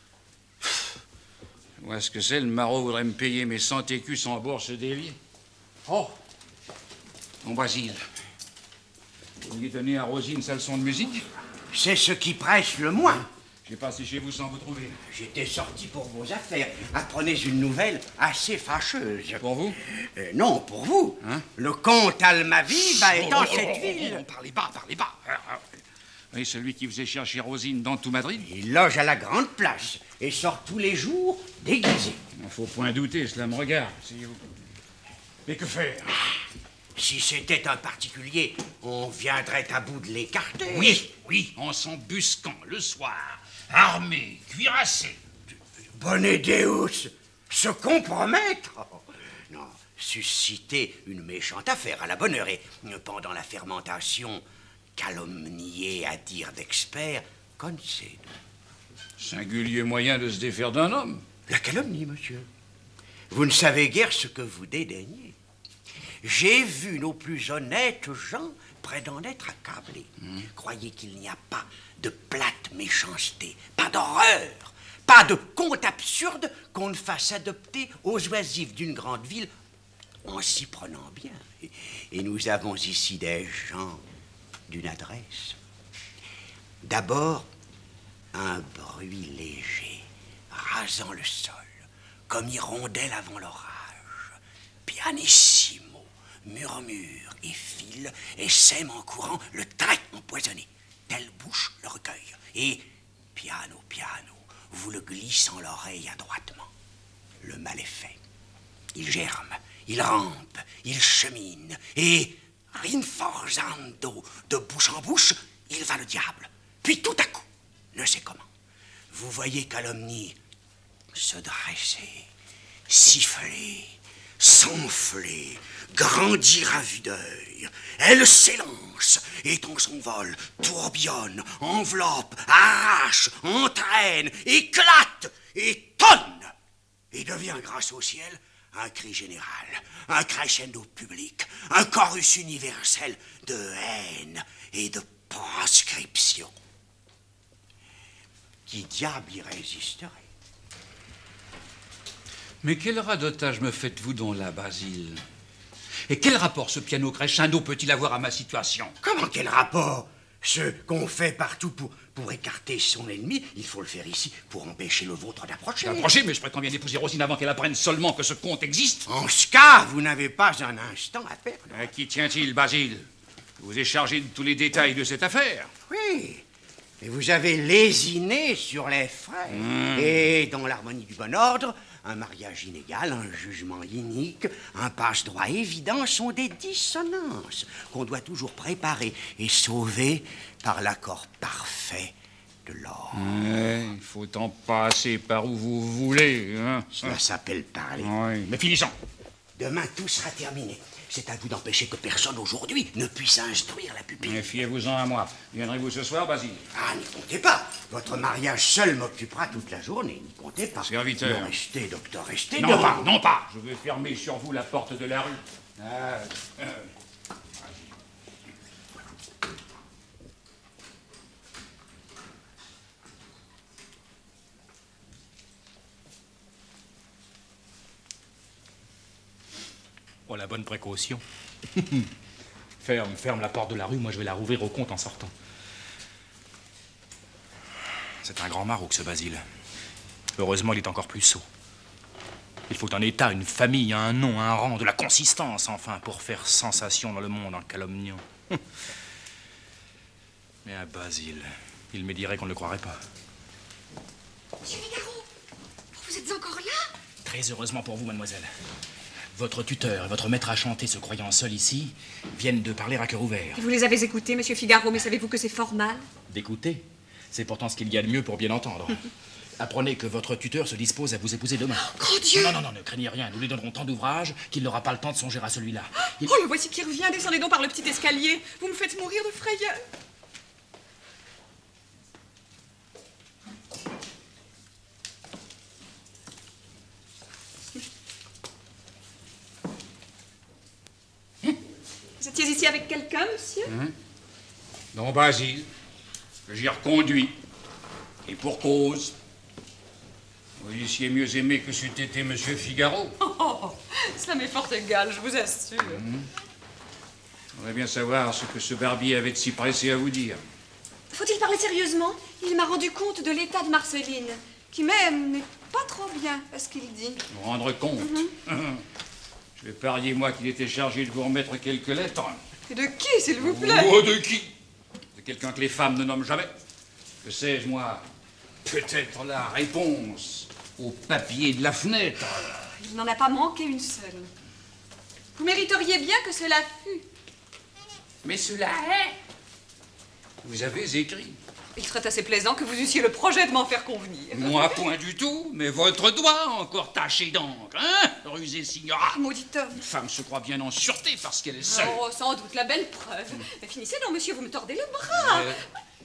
Où est-ce que c'est, le maraud voudrait me payer mes cent écus sans bourse délier. Oh, mon Basile, vous vouliez donner à Rosine sa leçon de musique? C'est ce qui presse le moins. J'ai passé chez vous sans vous trouver. J'étais sorti pour vos affaires. Apprenez une nouvelle assez fâcheuse. Pour vous? Euh, non, pour vous. Hein? Le comte Almaviva est en Oh, oh, cette oh, oh, ville. oh, parlez bas, parlez bas. Ah, ah. Oui, celui qui faisait chercher Rosine dans tout Madrid. Il loge à la grande place et sort tous les jours déguisé. Il ne faut point douter, cela me regarde. Asseyez-vous. Mais que faire? Si c'était un particulier, on viendrait à bout de l'écarter. Oui, oui, en s'embusquant le soir, armé, cuirassé. Bonne Deus, se compromettre. non, susciter une méchante affaire à la bonne heure et, pendant la fermentation, calomnier à dire d'expert, concedo. Singulier moyen de se défaire d'un homme. La calomnie, monsieur. Vous ne savez guère ce que vous dédaignez. J'ai vu nos plus honnêtes gens près d'en être accablés. Mmh. Croyez qu'il n'y a pas de plate méchanceté, pas d'horreur, pas de conte absurde qu'on ne fasse adopter aux oisifs d'une grande ville en s'y prenant bien. Et, et nous avons ici des gens d'une adresse. D'abord, un bruit léger, rasant le sol, comme hirondelle avant l'orage. Pianissimo, murmure et file et sème en courant le trait empoisonné. Telle bouche le recueille. Et piano, piano, vous le glissant l'oreille adroitement. Le mal est fait. Il germe, il rampe, il chemine. Et, rinforzando, de bouche en bouche, il va le diable. Puis tout à coup, ne sais comment, vous voyez Calomnie se dresser, siffler, s'enfler, grandir à vue d'œil. Elle s'élance et dans son vol tourbillonne, enveloppe, arrache, entraîne, éclate, étonne et devient grâce au ciel un cri général, un crescendo public, un chorus universel de haine et de proscription. Qui diable y résisterait? Mais quel radotage me faites-vous donc là, Basile? Et quel rapport ce piano crescendo peut-il avoir à ma situation? Comment quel rapport? Ce qu'on fait partout pour, pour écarter son ennemi, il faut le faire ici pour empêcher le vôtre d'approcher. D'approcher, mais je prétends bien épouser Rosine avant qu'elle apprenne seulement que ce conte existe. En ce cas, vous n'avez pas un instant à perdre. À qui tient-il, Basile? Je vous ai chargé de tous les détails de cette affaire. Oui, mais vous avez lésiné sur les frais. Mmh. Et dans l'harmonie du bon ordre, un mariage inégal, un jugement inique, un passe-droit évident sont des dissonances qu'on doit toujours préparer et sauver par l'accord parfait de l'ordre. Ouais, il faut en passer par où vous voulez. Hein. Cela s'appelle parler. Oui, mais finissons. Demain, tout sera terminé. C'est à vous d'empêcher que personne aujourd'hui ne puisse instruire la pupille. Fiez-vous-en à moi. Viendrez-vous ce soir, Basile? Ah, n'y comptez pas. Votre mariage seul m'occupera toute la journée. N'y comptez pas. Serviteur. Non, restez, docteur, restez. Non devant. pas, non pas. Je vais fermer sur vous la porte de la rue. Ah, euh. Oh, la bonne précaution. Ferme, ferme la porte de la rue, moi je vais la rouvrir au compte en sortant. C'est un grand maroc, ce Basile. Heureusement, il est encore plus sot. Il faut un état, une famille, un nom, un rang, de la consistance, enfin, pour faire sensation dans le monde en calomniant. Mais à Basile, il me dirait qu'on ne le croirait pas. Monsieur Figaro, vous êtes encore là? Très heureusement pour vous, mademoiselle. Votre tuteur et votre maître à chanter, se croyant seul ici, viennent de parler à cœur ouvert. Vous les avez écoutés, monsieur Figaro, mais savez-vous que c'est fort mal? D'écouter, c'est pourtant ce qu'il y a de mieux pour bien entendre. Apprenez que votre tuteur se dispose à vous épouser demain. Oh, grand Dieu! Non, non, non, ne craignez rien. Nous lui donnerons tant d'ouvrages qu'il n'aura pas le temps de songer à celui-là. Il... Oh, le voici qui revient. Descendez donc par le petit escalier. Vous me faites mourir de frayeur. Vous étiez ici avec quelqu'un, monsieur? Hum. Non, Basile, que j'y reconduis. Et pour cause. Vous eussiez mieux aimé que c'eût été monsieur Figaro. Oh, oh, oh, cela m'est fort égal, je vous assure. Hum. On voudrait bien savoir ce que ce barbier avait de si pressé à vous dire. Faut-il parler sérieusement? Il m'a rendu compte de l'état de Marceline, qui même n'est pas trop bien, à ce qu'il dit. Vous rendre compte? Mm-hmm. Je vais parier, moi, qu'il était chargé de vous remettre quelques lettres. Et de qui, s'il vous plaît? Oh, de qui? De quelqu'un que les femmes ne nomment jamais. Que sais-je, moi? Peut-être la réponse au papier de la fenêtre. Il n'en a pas manqué une seule. Vous mériteriez bien que cela fût. Mais cela est. Vous avez écrit. Il serait assez plaisant que vous eussiez le projet de m'en faire convenir. Moi, point du tout, mais votre doigt encore taché d'encre, hein, rusé signora. Ah, maudit homme. Une femme se croit bien en sûreté parce qu'elle est seule. Oh, sans doute, la belle preuve. Mais finissez donc, monsieur, vous me tordez le bras. Euh,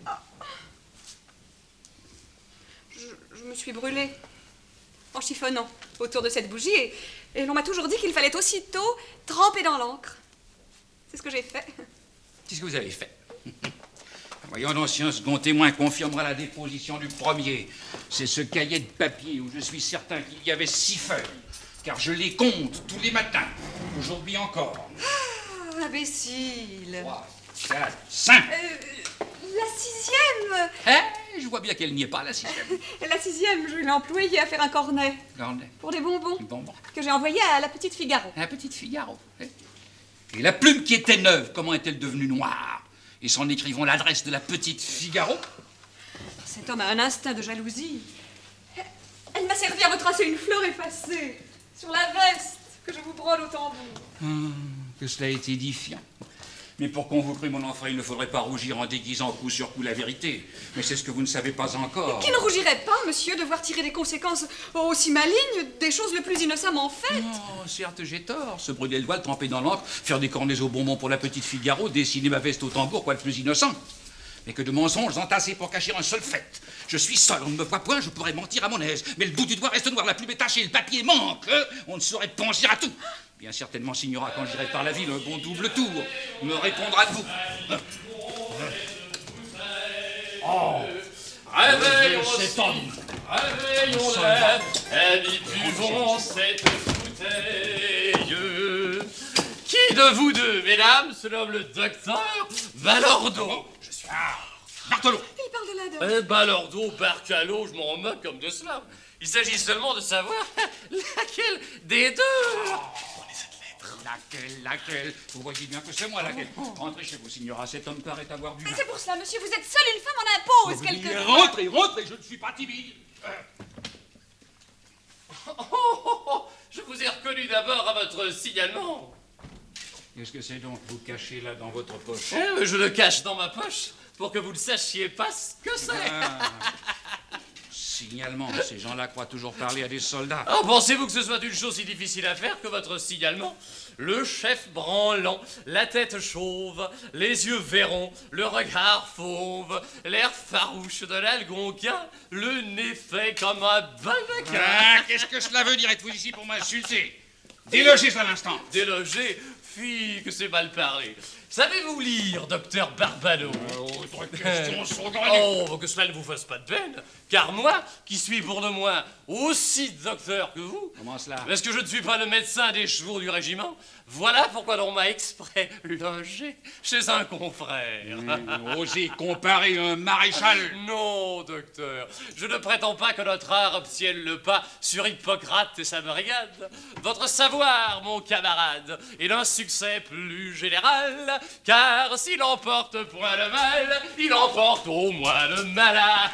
Je, je me suis brûlée en chiffonnant autour de cette bougie et, et l'on m'a toujours dit qu'il fallait aussitôt tremper dans l'encre. C'est ce que j'ai fait. Qu'est-ce que vous avez fait? Voyons donc si un second témoin confirmera la déposition du premier. C'est ce cahier de papier où je suis certain qu'il y avait six feuilles, car je les compte tous les matins, aujourd'hui encore. Ah, imbécile. Trois, quatre, cinq. Euh, la sixième. Eh, je vois bien qu'elle n'y est pas, la sixième. La sixième, je l'ai employée à faire un cornet Cornet. pour des bonbons Bonbon. que j'ai envoyé à la petite Figaro. La petite Figaro. eh. Et la plume qui était neuve, comment est-elle devenue noire? Et s'en écrivant l'adresse de la petite Figaro? Cet homme a un instinct de jalousie. Elle m'a servi à retracer une fleur effacée sur la veste que je vous brode au tambour. Hum, que cela est édifiant. Mais pour qu'on vous crût, mon enfant, il ne faudrait pas rougir en déguisant coup sur coup la vérité. Mais c'est ce que vous ne savez pas encore. Qui ne rougirait pas, monsieur, de voir tirer des conséquences aussi malignes des choses le plus innocemment faites? Non, certes, j'ai tort. Se brûler le doigt, le tremper dans l'encre, faire des cornets au bonbon pour la petite Figaro, dessiner ma veste au tambour, quoi de plus innocent. Mais que de mensonges entassés pour cacher un seul fait. Je suis seul, on ne me voit point, je pourrais mentir à mon aise. Mais le bout du doigt reste noir, la plume est tachée, le papier manque. On ne saurait penser à tout. Bien certainement, Signora, quand j'irai par la ville, un bon double tour me répondra de vous. Oh, réveillons-nous, réveillons-les, et buvons cette bouteille. Qui de vous deux, mesdames, se nomme le docteur Balordo? Je suis ah, Bartolo. Il parle de la dame. Eh, Balordo, Barcalo, je m'en moque comme de cela. Il s'agit seulement de savoir laquelle des deux. Laquelle, laquelle? Vous voyez bien que c'est moi laquelle. Rentrez chez vous, Signora, cet homme paraît avoir du... Mais c'est pour cela, monsieur, vous êtes seule une femme, on impose quelque chose. Rentrez, rentrez, je ne suis pas timide. Oh, oh, oh, je vous ai reconnu d'abord à votre signalement. Qu'est-ce que c'est donc que vous cachez là dans votre poche? Eh, je le cache dans ma poche pour que vous ne sachiez pas ce que c'est. Ah. Signalement, ces gens-là croient toujours parler à des soldats. Oh, pensez-vous que ce soit une chose si difficile à faire que votre signalement? Le chef branlant, la tête chauve, les yeux verrons, le regard fauve, l'air farouche de l'Algonquin, le nez fait comme un baldaquin. Ah, qu'est-ce que cela veut dire? Êtes-vous ici pour m'insulter? Délogez à l'instant. Déloger? Fille, que c'est mal parlé. Savez-vous lire, docteur Barbado? Autre question saugrenue. Oh, que cela ne vous fasse pas de peine, car moi, qui suis pour le moins aussi docteur que vous... Comment cela? Parce que je ne suis pas le médecin des chevaux du régiment. Voilà pourquoi l'on m'a exprès logé chez un confrère. Mmh, osez comparer un maréchal? Non, docteur. Je ne prétends pas que notre art obtienne le pas sur Hippocrate et sa brigade. Votre savoir, mon camarade, est d'un succès plus général, car s'il emporte point le mal, il emporte au moins le malade.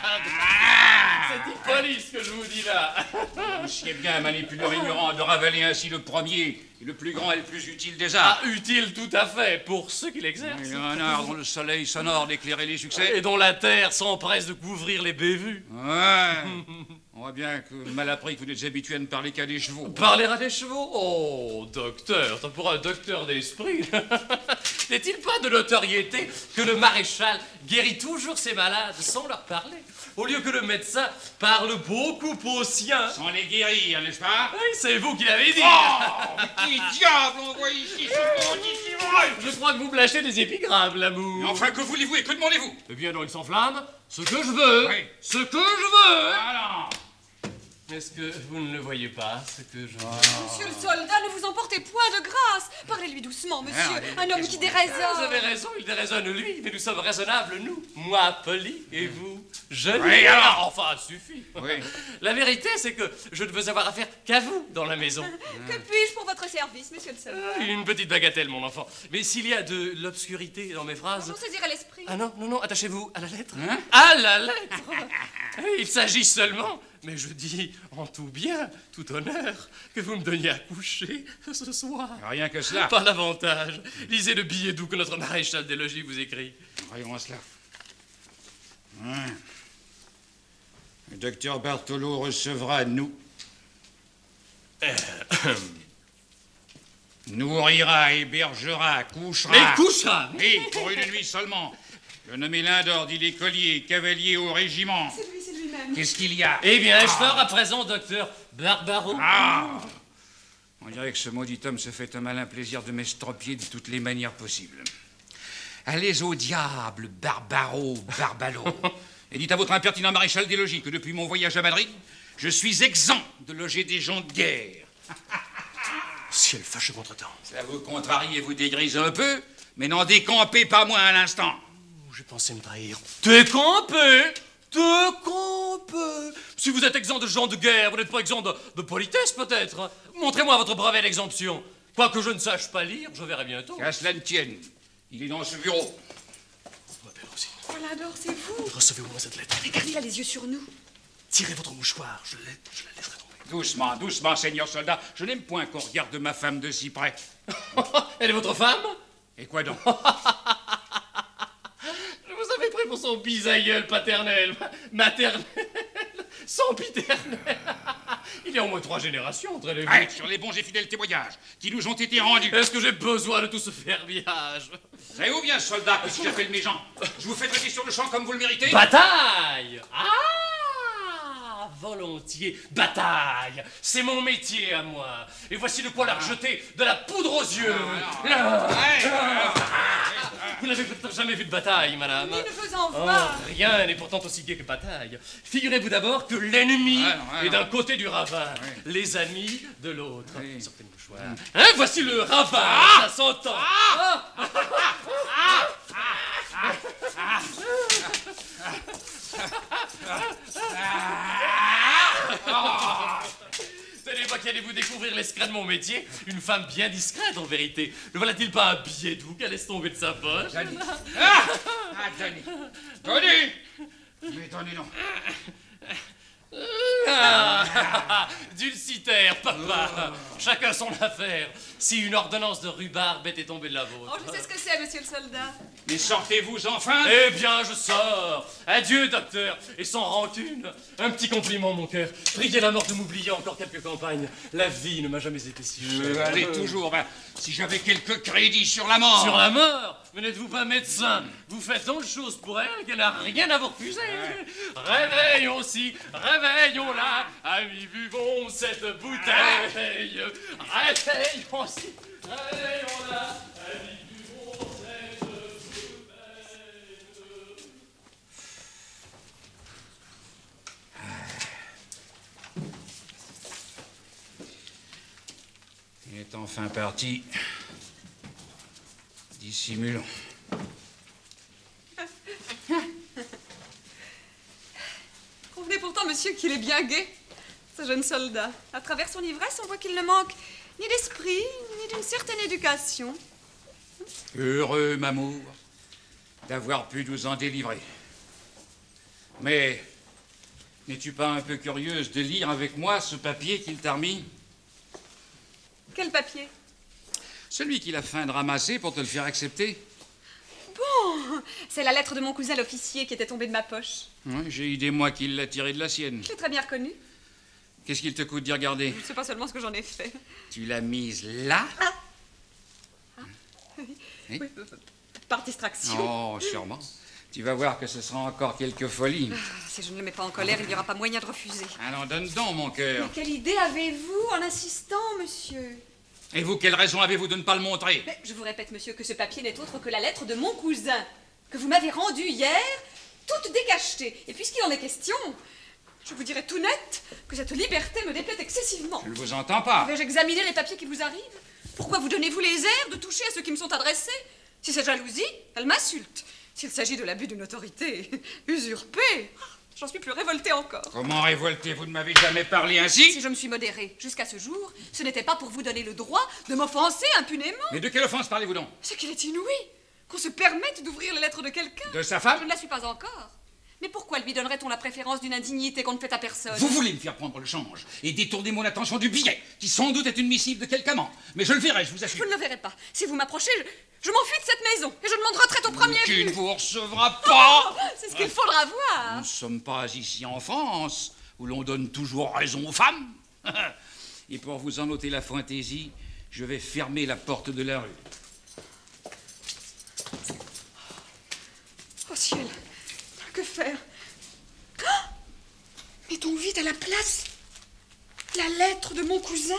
Ah! C'est Hippolyte que je vous dis là. Vous siez bien manipuleur ignorant de ravaler ainsi le premier, et le plus grand et le plus utile des arts. Ah, utile tout à fait, pour ceux qui l'exercent. Il y a un art dont le soleil sonore d'éclairer les succès. Et dont la terre s'empresse de couvrir les bévues. Ouais. On voit bien que, mal appris, que vous n'êtes habitué à ne parler qu'à des chevaux. Parler à des chevaux? Oh, docteur, pour un docteur d'esprit. N'est-il pas de notoriété que le maréchal guérit toujours ses malades sans leur parler, au lieu que le médecin parle beaucoup aux siens? Sans les guérir, n'est-ce pas? Oui, c'est vous qui l'avez dit. Oh, qui diable envoie ici ce bandit ivrogne? Je crois que vous me lâchez des épigrammes, l'amour. Mais enfin, que voulez-vous et que demandez-vous? Eh bien, donc, il s'enflamme. Ce que je veux. Oui. Ce que je veux. Voilà. Est-ce que vous ne le voyez pas, ce que je veux? Monsieur le soldat, ne vous emportez point de grâce. Parlez-lui doucement, monsieur. Ah, Un homme qui déraisonne. Vous avez raison, il déraisonne lui, mais nous sommes raisonnables, nous. Moi, poli, et vous, joli. Oui, alors. Enfin, suffit. Oui. La vérité, c'est que je ne veux avoir affaire qu'à vous dans la maison. Que puis-je pour votre service, monsieur le soldat? Une petite bagatelle, mon enfant. Mais s'il y a de l'obscurité dans mes phrases... Vous saisirez l'esprit. Ah non, non, non, attachez-vous à la lettre. Hein? À la lettre. Il s'agit seulement, mais je dis en tout bien, tout honneur, que vous me donniez à coucher ce soir. Rien que cela. Pas davantage. Lisez le billet doux que notre maréchal des logis vous écrit. Voyons cela. Hein. Le docteur Bartholo recevra nous. Nourrira, hébergera, couchera. Mais couchera? Oui, pour une nuit seulement. Je nommé Lindor, dit l'écolier, cavalier au régiment. C'est lui, c'est lui-même. Qu'est-ce qu'il y a? Eh bien, je pars à présent, docteur Barbaro. Ah! On dirait que ce maudit homme se fait un malin plaisir de m'estropier de toutes les manières possibles. Allez au diable, Barbaro, Barbalo. Et dites à votre impertinent maréchal des logis que depuis mon voyage à Madrid, je suis exempt de loger des gens de guerre. Ciel fâche contre-temps. Ça vous contrarie et vous dégrise un peu, mais n'en décampez pas moins à l'instant. J'ai pensé me trahir. Décampé! Décampé! Si vous êtes exempt de gens de guerre, vous n'êtes pas exempt de, de politesse, peut-être. Montrez-moi votre brevet d'exemption. Quoique je ne sache pas lire, je verrai bientôt. Qu'à cela ne tienne. Il est dans ce bureau. Ma belle Rosine. Oh, Lindor, c'est vous. Recevez au moins cette lettre. Regardez, il a les yeux sur nous. Tirez votre mouchoir, je, la- je la laisserai tomber. Doucement, doucement, seigneur soldat. Je n'aime point qu'on regarde ma femme de si près. Elle est votre femme? Et quoi donc? Je vous avais pris pour son bisaïeul paternel, maternel, sempiternel. Il y a au moins trois générations entre les deux. Ouais, sur les bons et fidèles témoignages qui nous ont été rendus. Est-ce que j'ai besoin de tout ce fermiage? Savez où bien, soldat, qu'est-ce qu'il a fait le méchant? Je vous fais traiter sur le champ comme vous le méritez? Bataille! Ah! Volontiers, bataille! C'est mon métier à moi. Et voici de quoi leur jeter de la poudre aux yeux. Là. Là. Vous n'avez peut-être jamais vu de bataille, madame? Ni ne faisant Oh, voir. rien n'est pourtant aussi gai que bataille. Figurez-vous d'abord que l'ennemi Ouais, ouais, est d'un ouais. côté du ravin, Ouais. les amis de l'autre. Oui. Sortez le mouchoir. Hein, voici le ravin, ça s'entend. Ce n'est pas qu'allez-vous découvrir les secrets de mon métier. Une femme bien discrète, en vérité. Ne voilà-t-il pas un billet doux qu'elle laisse tomber de sa poche? Johnny. Ah! Ah, Johnny. Johnny! Mais Johnny, non. Ah, Dulcitaire, papa. Chacun son affaire. Si une ordonnance de rhubarbe était tombée de la Oh, vôtre. je sais ce que c'est, monsieur le soldat. Mais sortez-vous enfin! Eh bien, je sors. Adieu, docteur. Et sans rancune, un petit compliment, mon cœur. Priez la mort de m'oublier encore quelques campagnes. La vie ne m'a jamais été si Euh, chère. allez, toujours. Ben, si j'avais quelques crédits sur la mort. Sur la mort? Mais n'êtes-vous pas médecin? Vous faites tant de choses pour elle qu'elle n'a rien à vous refuser. Réveillons aussi, réveillons-la. Amis, buvons cette bouteille. Réveillons aussi, réveillons-la. Amis, buvons cette bouteille. Il est enfin parti. Dissimulons. Convenez pourtant, monsieur, qu'il est bien gai, ce jeune soldat. À travers son ivresse, on voit qu'il ne manque ni d'esprit, ni d'une certaine éducation. Heureux, m'amour, d'avoir pu nous en délivrer. Mais n'es-tu pas un peu curieuse de lire avec moi ce papier qu'il t'a remis? Quel papier? Celui qu'il a feint de ramasser pour te le faire accepter. Bon, c'est la lettre de mon cousin l'officier qui était tombée de ma poche. Ouais, j'ai idée, moi, qu'il l'a tirée de la sienne. Je l'ai très bien reconnu. Qu'est-ce qu'il te coûte d'y regarder? Je ne sais pas seulement ce que j'en ai fait. Tu l'as mise là? Oui, Oui. oui, par distraction. Oh, sûrement. Tu vas voir que ce sera encore quelques folies. Ah, si je ne le mets pas en colère, il n'y aura pas moyen de refuser. Alors, donne donc, mon cœur. Mais quelle idée avez-vous en insistant, monsieur? Et vous, quelle raison avez-vous de ne pas le montrer? Mais je vous répète, monsieur, que ce papier n'est autre que la lettre de mon cousin, que vous m'avez rendue hier, toute décachetée. Et puisqu'il en est question, je vous dirai tout net que cette liberté me déplaît excessivement. Je ne vous entends pas. Vais-je examiner les papiers qui vous arrivent? Pourquoi vous donnez-vous les airs de toucher à ceux qui me sont adressés? Si c'est jalousie, elle m'insulte. S'il s'agit de l'abus d'une autorité usurpée, j'en suis plus révoltée encore. Comment révolté? Vous ne m'avez jamais parlé ainsi? Si je me suis modérée jusqu'à ce jour, ce n'était pas pour vous donner le droit de m'offenser impunément. Mais de quelle offense parlez-vous donc? C'est qu'il est inouï qu'on se permette d'ouvrir les lettres de quelqu'un. De sa femme? Je ne la suis pas encore. Mais pourquoi lui donnerait-on la préférence d'une indignité qu'on ne fait à personne? Vous voulez me faire prendre le change et détourner mon attention du billet, qui sans doute est une missive de quelque amant. Mais je le verrai, je vous assure. Vous ne le verrez pas. Si vous m'approchez, je, je m'enfuis de cette maison et je demande retraite au premier Qui venu. ne vous recevra pas. Oh, c'est ce qu'il faudra voir. Nous ne sommes pas ici en France, où l'on donne toujours raison aux femmes. Et pour vous en ôter la fantaisie, je vais fermer la porte de la rue. Oh ciel, que faire? Oh, mettons vite à la place la lettre de mon cousin.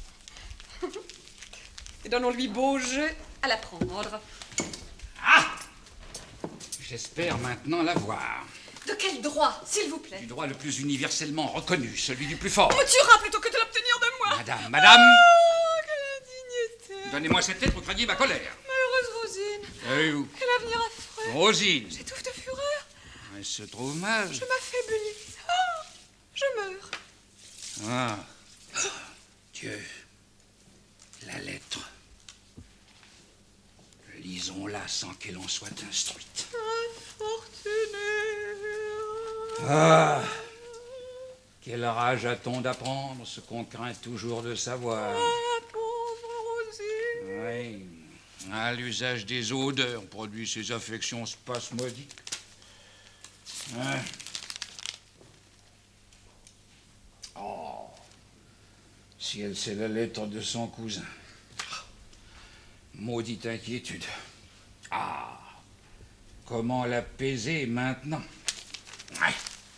Et donnons-lui beau jeu à la prendre. Ah! J'espère maintenant la voir. De quel droit, s'il vous plaît? Du droit le plus universellement reconnu, celui du plus fort. On me tuera plutôt que de l'obtenir de moi. Madame, madame! Oh, quelle indignité! Donnez-moi cette lettre pour craigner ma colère. Malheureuse Rosine. Et où? Quel avenir affreux. Rosine. J'étouffe de fureur. Elle se trouve mal. Je m'affaiblis. Oh, je meurs. Ah. Dieu. La lettre. Lisons-la sans qu'elle en soit instruite. Infortuné. Ah. Quelle rage a-t-on d'apprendre ce qu'on craint toujours de savoir? Ah, pauvre Rosine. Oui. Ah, l'usage des odeurs produit ces affections spasmodiques. Hein? Oh. Si elle sait la lettre de son cousin. Maudite inquiétude. Ah. Comment l'apaiser maintenant? Ouais.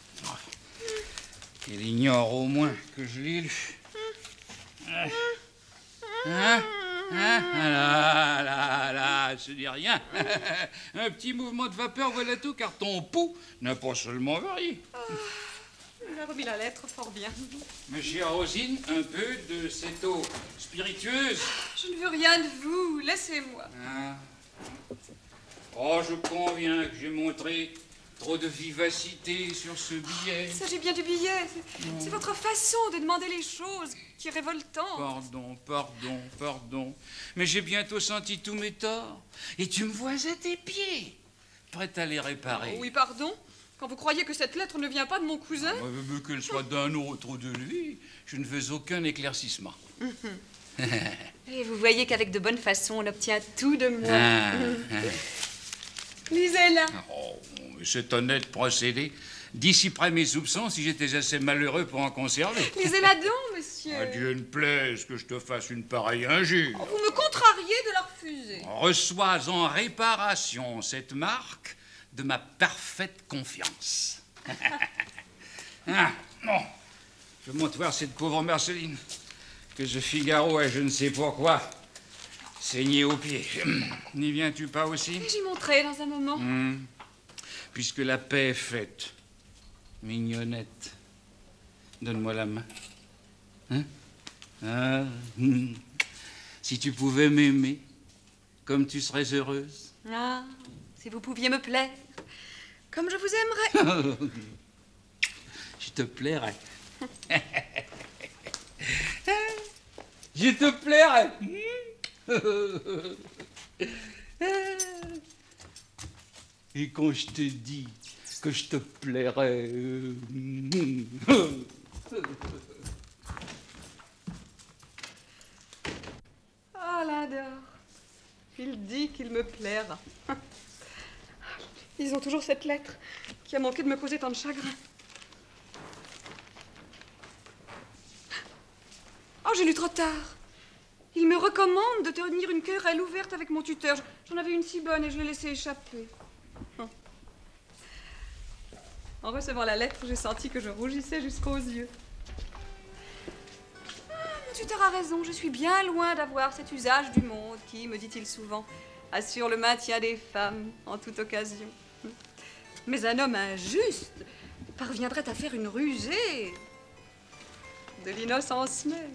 Il ignore au moins que je l'ai lu. Hein? Hein? Hein? Là, là, là, ce n'est rien. Un petit mouvement de vapeur, voilà tout, car ton pouls n'a pas seulement varié. Oh, il a remis la lettre fort bien. Ma chère Rosine, un peu de cette eau spiritueuse. Je ne veux rien de vous, laissez-moi. Ah. Oh, je conviens que j'ai montré trop de vivacité sur ce billet. Il s'agit bien du billet. C'est votre façon de demander les choses qui est révoltante. Pardon, pardon, pardon. Mais j'ai bientôt senti tous mes torts. Et tu me vois à tes pieds, prête à les réparer. Oh, oui, pardon. Quand vous croyez que cette lettre ne vient pas de mon cousin? Oh, mais qu'elle soit d'un autre ou de lui, je ne veux aucun éclaircissement. Et vous voyez qu'avec de bonnes façons, on obtient tout de moi. Ah, Lisez-la. Oh, cet honnête procédé dissiperait mes soupçons si j'étais assez malheureux pour en conserver. Lisez-la donc, monsieur. À Dieu ne plaise que je te fasse une pareille injure. Oh, vous me contrariez de la refuser. Reçois en réparation cette marque de ma parfaite confiance. Ah, non. Je monte voir cette pauvre Marceline, que ce Figaro a je ne sais pourquoi saigné aux pieds. N'y viens-tu pas aussi? J'y monterai dans un moment. Hum. Puisque la paix est faite, mignonnette, donne-moi la main. Hein? Ah, hum. Si tu pouvais m'aimer, comme tu serais heureuse. Ah, si vous pouviez me plaire, comme je vous aimerais. Je te plairais. Je te plairais. Et quand je te dis que je te plairais... Ah, l'adore. Il dit qu'il me plaira. Ils ont toujours cette lettre qui a manqué de me causer tant de chagrin. Oh, j'ai lu trop tard. Il me recommande de tenir une querelle ouverte avec mon tuteur. J'en avais une si bonne et je l'ai laissée échapper. En recevant la lettre, j'ai senti que je rougissais jusqu'aux yeux. Ah, mon tuteur a raison, je suis bien loin d'avoir cet usage du monde qui, me dit-il souvent, assure le maintien des femmes en toute occasion. Mais un homme injuste parviendrait à faire une rusée de l'innocence même.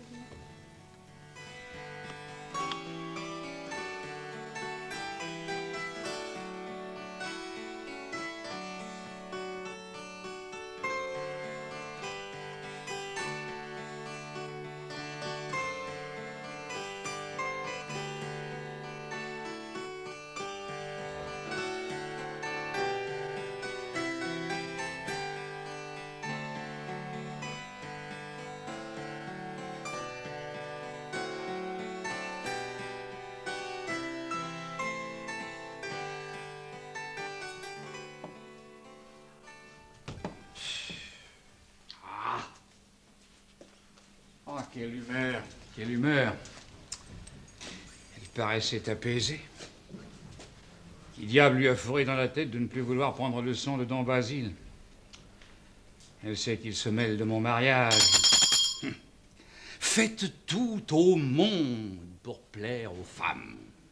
quelle humeur, quelle humeur. Elle paraissait apaisée. Qui diable lui a fourré dans la tête de ne plus vouloir prendre le son de Don Basile? Elle sait qu'il se mêle de mon mariage. Faites tout au monde pour plaire aux femmes.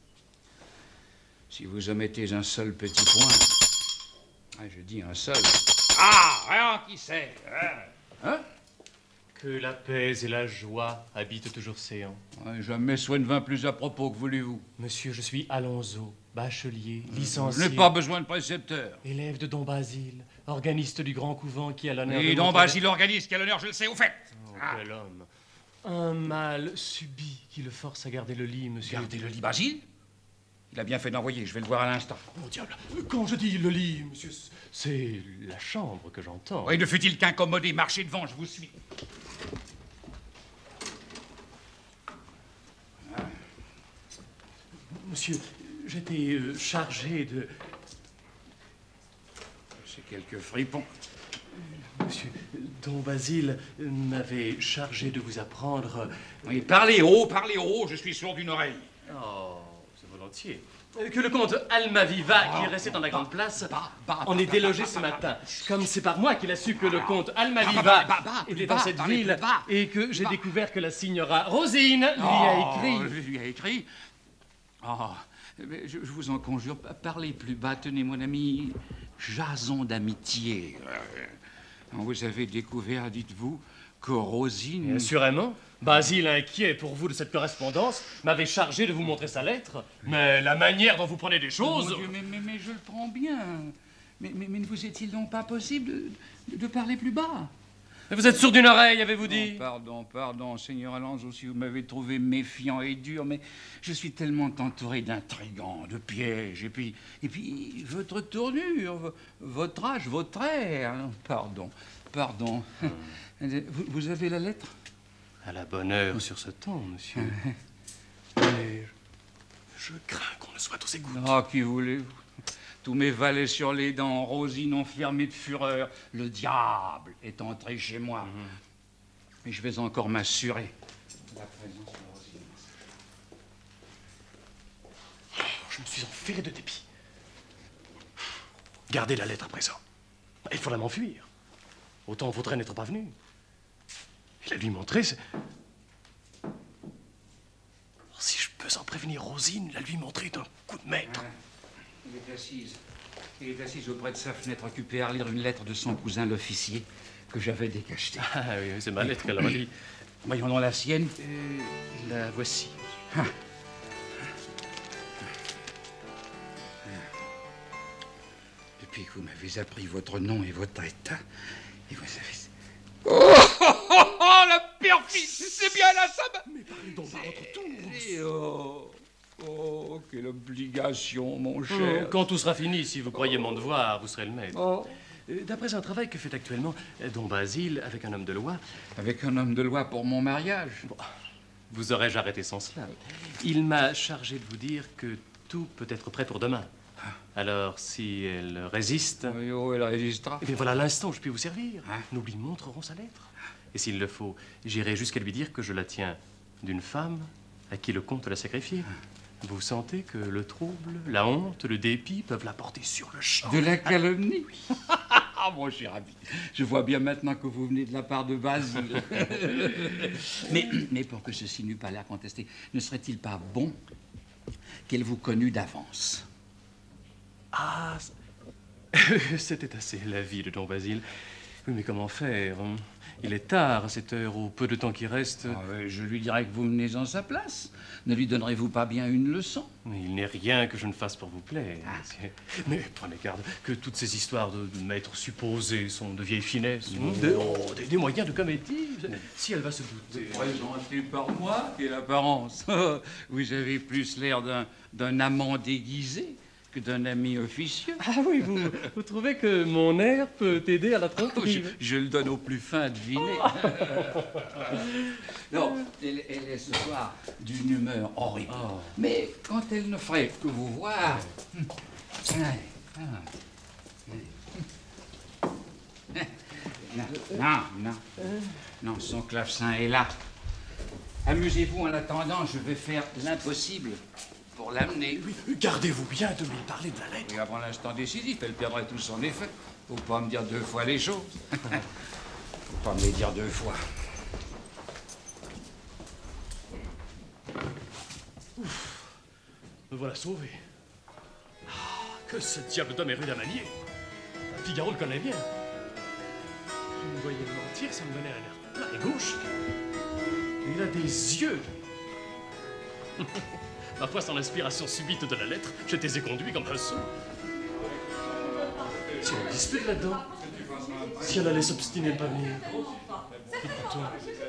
Si vous omettez un seul petit point, ah, je dis un seul, ah, rien qui sait, hein? Que la paix et la joie habitent toujours Céan. Ouais, jamais soit ne vint plus à propos, que voulez-vous? Monsieur, je suis Alonso, bachelier, licencié. Je n'ai pas besoin de précepteur. Élève de Don Basile, organiste du grand couvent qui a l'honneur Et de... Don Basile, organiste, qui a l'honneur, je le sais, au fait. Oh, quel homme. Un mal subit qui le force à garder le lit, monsieur. Garder le lit, Basile? Il a bien fait d'envoyer, je vais le voir à l'instant. Oh diable, quand je dis le lit, monsieur, c'est la chambre que j'entends. Oui, ne fut-il qu'incommodé, marchez devant, je vous suis. Monsieur, j'étais euh, chargé de... C'est quelques fripons. Monsieur, Don Basile m'avait chargé de vous apprendre... Oui, parlez haut, parlez haut, je suis sourd d'une oreille. Oh, c'est volontiers. Que le comte Almaviva, qui restait dans la grande place, en est délogé ce matin. Comme c'est par moi qu'il a su que le comte Almaviva était dans cette ville et que j'ai découvert que la signora Rosine lui a écrit... lui a écrit... Oh, mais je, je vous en conjure, parlez plus bas, tenez mon ami, jason d'amitié. Vous avez découvert, dites-vous, que Rosine... Et assurément. Basile, inquiet pour vous de cette correspondance, m'avait chargé de vous montrer sa lettre. Mais la manière dont vous prenez des choses... Mon Dieu, mais, mais, mais je le prends bien. Mais, mais, mais ne vous est-il donc pas possible de, de parler plus bas? Vous êtes sourd d'une oreille, avez-vous dit? Oh, pardon, pardon, Seigneur Alonso, si vous m'avez trouvé méfiant et dur, mais je suis tellement entouré d'intrigants, de pièges, et puis, et puis votre tournure, votre âge, votre air. Pardon, pardon. Hum. Vous, vous avez la lettre? À la bonne heure sur ce temps, monsieur. Mais je crains qu'on ne soit aux égouts. Ah, qui voulez-vous? Tous mes valets sur les dents, Rosine ont fermé de fureur. Le diable est entré chez moi. Mmh. Et je vais encore m'assurer de la présence de Rosine. Oh, je me suis enferré de dépit. Gardez la lettre à présent. Il faudra m'enfuir. Autant vaudrait n'être pas venu. Et la lui montrer, c'est... Oh, si je peux en prévenir Rosine, la lui montrer d'un coup de maître. Ouais. Il est assise. Il est assise auprès de sa fenêtre, occupée à lire une lettre de son cousin l'officier que j'avais décachetée. Ah oui, c'est ma lettre qu'elle relit. Voyons donc la sienne. Euh, la voici. Ah. Depuis que vous m'avez appris votre nom et votre état, et vous avez... Oh, oh, oh, oh la perfide! C'est bien la somme! Mais parlez donc à votre tour. Oh, oh, quelle obligation, mon cher. Oh, quand tout sera fini, si vous croyez mon devoir, vous serez le maître. Oh. D'après un travail que fait actuellement Don Basile avec un homme de loi... Avec un homme de loi pour mon mariage? Bon, vous aurais-je arrêté sans cela? Il m'a chargé de vous dire que tout peut être prêt pour demain. Alors, si elle résiste... Oui, oh, elle résistera. Eh bien, voilà l'instant où je puis vous servir. Hein? Nous lui montrerons sa lettre. Et s'il le faut, j'irai jusqu'à lui dire que je la tiens d'une femme à qui le comte l'a sacrifiée. Vous sentez que le trouble, la honte, le dépit peuvent la porter sur le champ. De la calomnie? Ah, mon cher ami, je vois bien maintenant que vous venez de la part de Basile. mais, mais pour que ceci n'eût pas l'air contesté, ne serait-il pas bon qu'elle vous connût d'avance? Ah, c'était assez la vie de Don Basile. Oui, mais comment faire? Il est tard à cette heure, au peu de temps qui reste. Ah, oui, je lui dirai que vous menez en sa place. Ne lui donnerez-vous pas bien une leçon? Mais il n'est rien que je ne fasse pour vous plaire. Ah. Mais prenez garde que toutes ces histoires de, de maîtres supposés sont de vieilles finesses. Mmh. De, oh, des, des moyens de comédie. Mmh. Si elle va se douter. Présenté par moi, quelle apparence. Vous avez plus l'air d'un, d'un amant déguisé que d'un ami officieux. Ah oui, vous, vous trouvez que mon air peut t'aider à la tromperie? Oh, je, je le donne au plus fin à deviner. Non, elle, elle est ce soir d'une humeur horrible. Oh. Mais quand elle ne ferait que vous voir... Non, non, non, son clavecin est là. Amusez-vous en attendant, je vais faire l'impossible pour l'amener. Oui, gardez-vous bien de lui parler de la lettre. Et avant l'instant décisif, elle perdrait tout son effet. Faut pas me dire deux fois les choses. Faut pas me les dire deux fois. Ouf, me voilà sauvé. Ah, que ce diable d'homme est rude à manier. Figaro le connaît bien. Je me voyais mentir, ça me donnait un air plat et gauche. Il a des yeux. Ma foi, sans l'inspiration subite de la lettre, j'étais éconduit comme un sot. Si on dispute là-dedans, si elle allait s'obstiner de pas venir. Écoute-toi.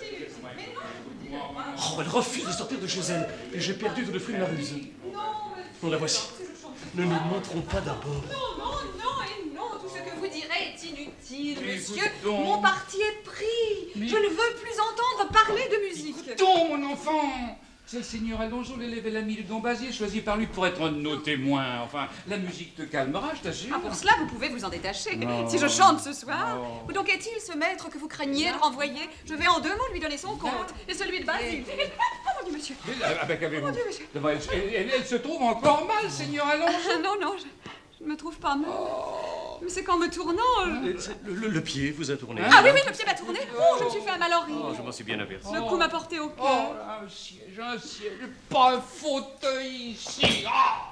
Oh, elle refuse de sortir de chez elle, et j'ai perdu tout le fruit de ma ruse. Non, la voici. Ne nous montrons pas d'abord. Non, non, non et non, tout ce que vous direz est inutile, Mais monsieur. donc. Mon parti est pris. Mais- Je ne veux plus entendre parler de musique. Écoutons, mon enfant. C'est le seigneur Alonso, l'élève et l'ami de Don Basier, choisi par lui pour être un de nos témoins. Enfin, la musique te calmera, je t'assure. Ah, pour cela, vous pouvez vous en détacher. Non. Si je chante ce soir, Non. où donc est-il ce maître que vous craigniez de renvoyer? Je vais en deux mots lui donner son compte. Et celui de Basile. Oh mon Dieu, monsieur. Mais, euh, avec, avec Oh vous. mon Dieu, monsieur. Devant Elle, elle- elle- elle se trouve encore mal, seigneur Alonso. Ah, non, non, je, je ne me trouve pas mal. Mais c'est qu'en me tournant... je- Le, le- le pied vous a tourné. Ah oui, oui, le pied m'a tourné. Oh, je me suis fait un mal horrible. Oh, je m'en suis bien aperçu. Le coup m'a porté au Oh, cœur. un siège, un siège, pas un fauteuil ici. Ah.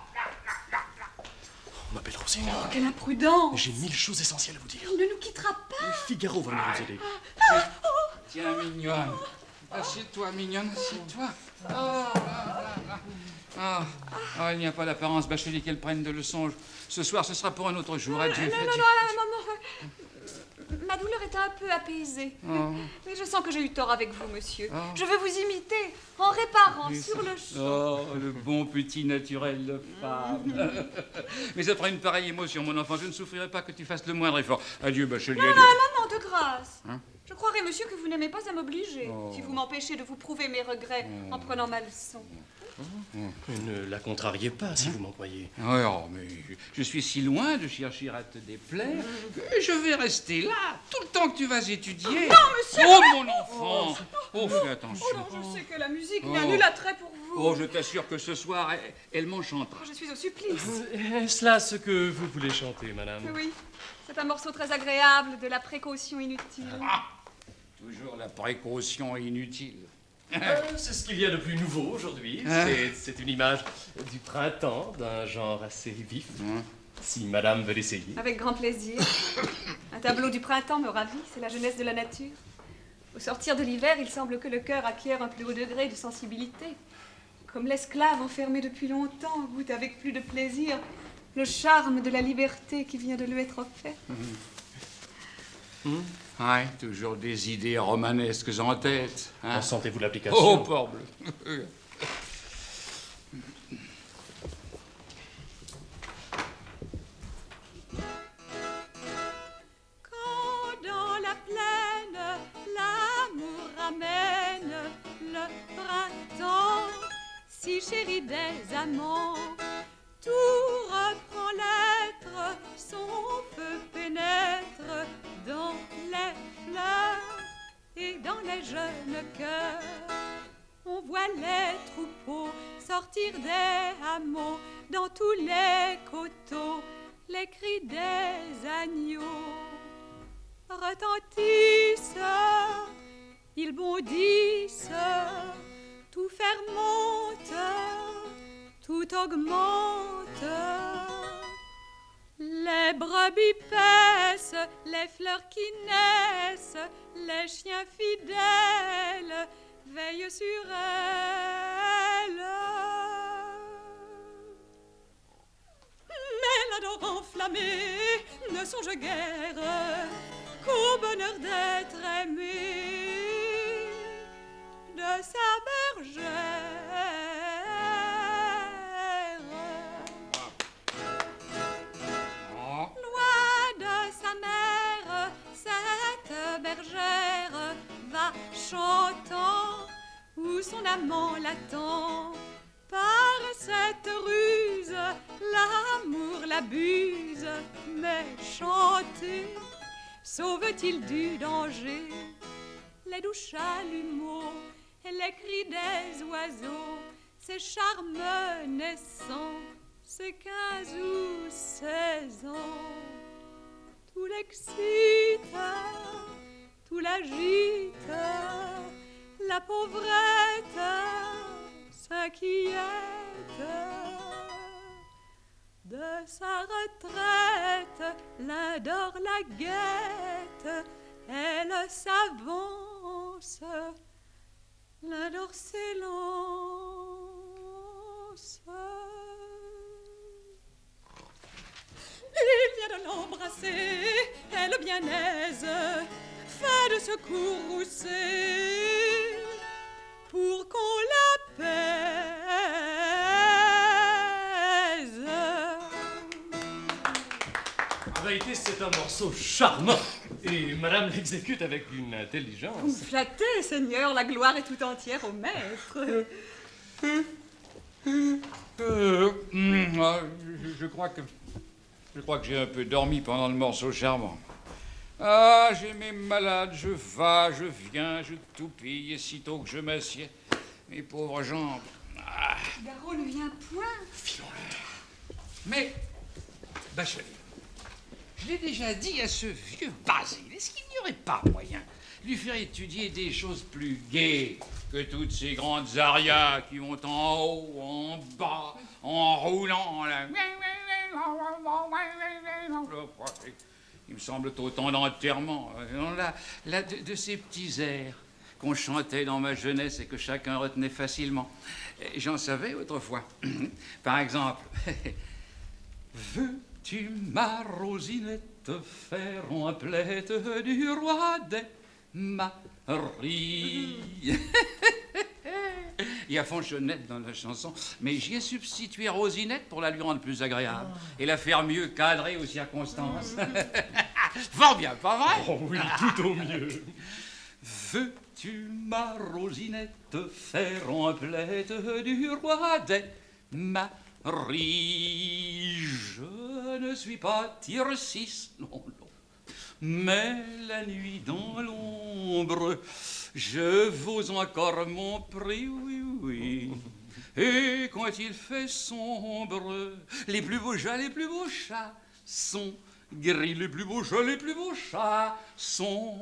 On m'appelle Rosine. Oh, quelle imprudence. J'ai mille choses essentielles à vous dire. Il ne nous quittera pas. Figaro va nous aider. Tiens, mignonne. Assieds-toi, mignonne, assieds-toi. Oh, là, là, là. Ah, ah, il n'y a pas d'apparence, Bachelier, qu'elle prenne de leçons. Ce soir, ce sera pour un autre jour. Adieu. Non, non, adieu. non, non, maman. euh, Ma douleur est un peu apaisée. Oh. Mais je sens que j'ai eu tort avec vous, monsieur. Oh. Je veux vous imiter en réparant Oui, sur ça- le champ. Oh, le bon petit naturel de femme. Mais après une pareille émotion, mon enfant, je ne souffrirai pas que tu fasses le moindre effort. Adieu, Bachelier. Non, adieu. non, maman, de grâce. Hein? Je croirais, monsieur, que vous n'aimez pas à m'obliger. Oh. Si vous m'empêchez de vous prouver mes regrets en prenant ma leçon. Ne la contrariez pas si vous m'en croyez. Oui, oh, mais je suis si loin de chercher à te déplaire que je vais rester là tout le temps que tu vas étudier. Non, monsieur. Oh, mon enfant. Oh, fais attention. Oh non, je sais que la musique Oh. n'a nul attrait pour vous. Oh, je t'assure que ce soir, elle, elle m'enchantera. Je suis au supplice. Est-ce là ce que vous voulez chanter, madame? Oui, c'est un morceau très agréable de la précaution inutile. Ah, toujours la précaution inutile. Euh, c'est ce qu'il y a de plus nouveau aujourd'hui. Hein? C'est- C'est une image du printemps, d'un genre assez vif. Si madame veut l'essayer. Avec grand plaisir. Un tableau du printemps me ravit, c'est la jeunesse de la nature. Au sortir de l'hiver, il semble que le cœur acquiert un plus haut degré de sensibilité. Comme l'esclave enfermé depuis longtemps goûte avec plus de plaisir le charme de la liberté qui vient de lui être offerte. Ouais, toujours des idées romanesques en tête. Hein? En sentez-vous l'application? Oh, parbleu. Quand dans la plaine, l'amour ramène le printemps, si chéri des amants, tout reprend l'être, son feu pénètre dans les fleurs et dans les jeunes cœurs. On voit les troupeaux sortir des hameaux, dans tous les coteaux, les cris des agneaux retentissent, ils bondissent, tout fermente, tout augmente. Les brebis paissent, les fleurs qui naissent, les chiens fidèles veillent sur elles. Mais l'adorant enflammé ne songe guère qu'au bonheur d'être aimé de sa bergère. Loin de sa mère, cette bergère va chantant où son amant l'attend. Par cette ruse, l'amour l'abuse, mais chanter sauve-t-il du danger? Les doux chalumeaux et les cris des oiseaux, ces charmes naissants, ces quinze ou seize ans, tout l'excite, tout l'agite, la pauvrette s'inquiète de sa retraite, l'un dort la guette, elle s'avance, l'un dort s'élance. Il vient de l'embrasser, elle bien aise, fin de se courroucer, pour qu'on l'apaise. En vérité, c'est un morceau charmant. Et madame l'exécute avec une intelligence. Vous me flattez, Seigneur, la gloire est tout entière au maître. Euh, hum, ah, je, je crois que je crois que j'ai un peu dormi pendant le morceau charmant. Ah, j'ai mes malades, je vas, je viens, je toupille, et sitôt que je m'assieds, mes pauvres jambes. Ah. Figaro ne vient point. Filons-le. Mais, Bachelier, je l'ai déjà dit à ce vieux Basile, est-ce qu'il n'y aurait pas moyen de lui faire étudier des choses plus gaies que toutes ces grandes arias qui vont en haut, en bas, en roulant, là. Il me semble autant d'enterrement, là, là de, de ces petits airs qu'on chantait dans ma jeunesse et que chacun retenait facilement. J'en savais autrefois. Par exemple, veux-tu ma Rosinette faire en plaide du roi des Maries? Il y a Fanchonette dans la chanson, mais j'y ai substitué Rosinette pour la lui rendre plus agréable oh. et la faire mieux cadrer aux circonstances. Fort bien, pas vrai? Oh oui, tout au mieux. Veux-tu ma Rosinette faire en plaide du roi des Maries? Je ne suis pas Tircis, non, non, mais la nuit dans l'ombre, je vaux encore mon prix, oui, oui. Et quand il fait sombre, les plus beaux chats, les plus beaux chats sont gris, les plus beaux chats, les plus beaux chats sont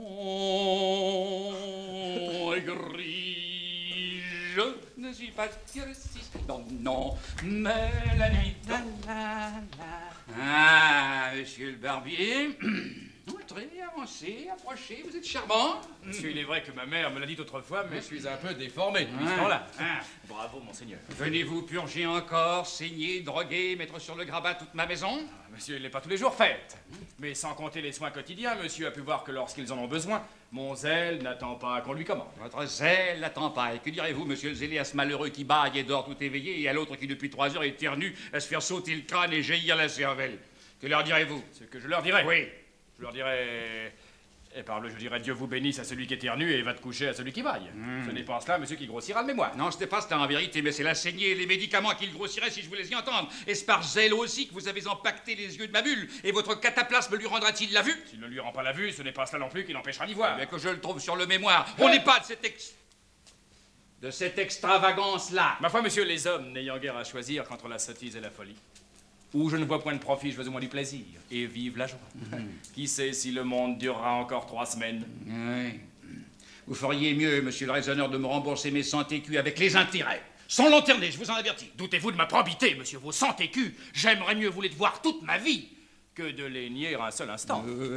gris. Je ne suis pas Tircis, non, non, mais la nuit dans la... Ah, monsieur le barbier... Entrez, avancez, approchez, vous êtes charmant. Monsieur, il est vrai que ma mère me l'a dit autrefois, mais je suis un peu déformé depuis ce temps-là. Ah. Bravo, monseigneur. Venez-vous purger encore, saigner, droguer, mettre sur le grabat toute ma maison? Ah, monsieur, il n'est pas tous les jours fait. Mais sans compter les soins quotidiens, monsieur a pu voir que lorsqu'ils en ont besoin, mon zèle n'attend pas qu'on lui commande. Votre zèle n'attend pas. Et que direz-vous, monsieur le zélé, à ce malheureux qui baille et dort tout éveillé, et à l'autre qui, depuis trois heures, éternue à se faire sauter le crâne et jaillir la cervelle? Que leur direz-vous? Ce que je leur dirai? Oui. Je leur dirai... Et par le, je dirais Dieu vous bénisse à celui qui éternue et va te coucher à celui qui vaille. Mmh. Ce n'est pas cela, monsieur, qui grossira le mémoire. Non, ce n'est pas cela en vérité, mais c'est la saignée et les médicaments qui le grossiraient si je voulais y entendre. Est-ce par zèle aussi que vous avez empaqueté les yeux de ma bulle? Et votre cataplasme lui rendra-t-il la vue? S'il ne lui rend pas la vue, ce n'est pas cela non plus qui l'empêchera d'y voir. Mais que je le trouve sur le mémoire. On n'est pas de cette ex... de cette extravagance-là. Ma foi, monsieur, les hommes n'ayant guère à choisir qu'entre la sottise et la folie. Où je ne vois point de profit, je veux au moins du plaisir. Et vive la joie. Mmh. Qui sait si le monde durera encore trois semaines? Oui. Vous feriez mieux, monsieur le raisonneur, de me rembourser mes cent écus avec les intérêts. Sans lanterner, je vous en avertis. Doutez-vous de ma probité, monsieur? Vos cent écus, j'aimerais mieux vous les devoir toute ma vie que de les nier un seul instant. Euh...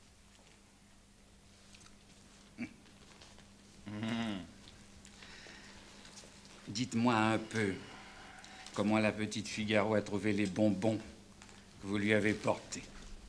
Mmh. Dites-moi un peu comment la petite Figaro a trouvé les bonbons que vous lui avez portés.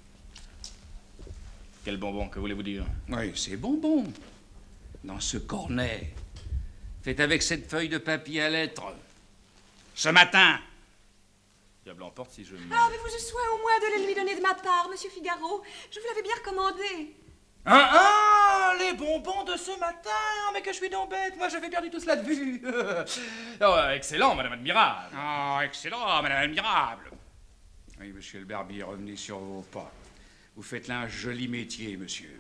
Quels bonbons, que voulez-vous dire? Oui, ces bonbons. Dans ce cornet, fait avec cette feuille de papier à lettres. Ce matin. Diable emporte si je me... Ah, mais vous je sois au moins de les lui donner de ma part, monsieur Figaro. Je vous l'avais bien recommandé. Ah, ah, les bonbons de ce matin. Mais que je suis donc bête, moi j'avais perdu tout cela de vue. Oh, excellent, madame admirable. Ah, oh, excellent, madame admirable. Oui, monsieur le barbier, revenez sur vos pas. Vous faites là un joli métier, monsieur.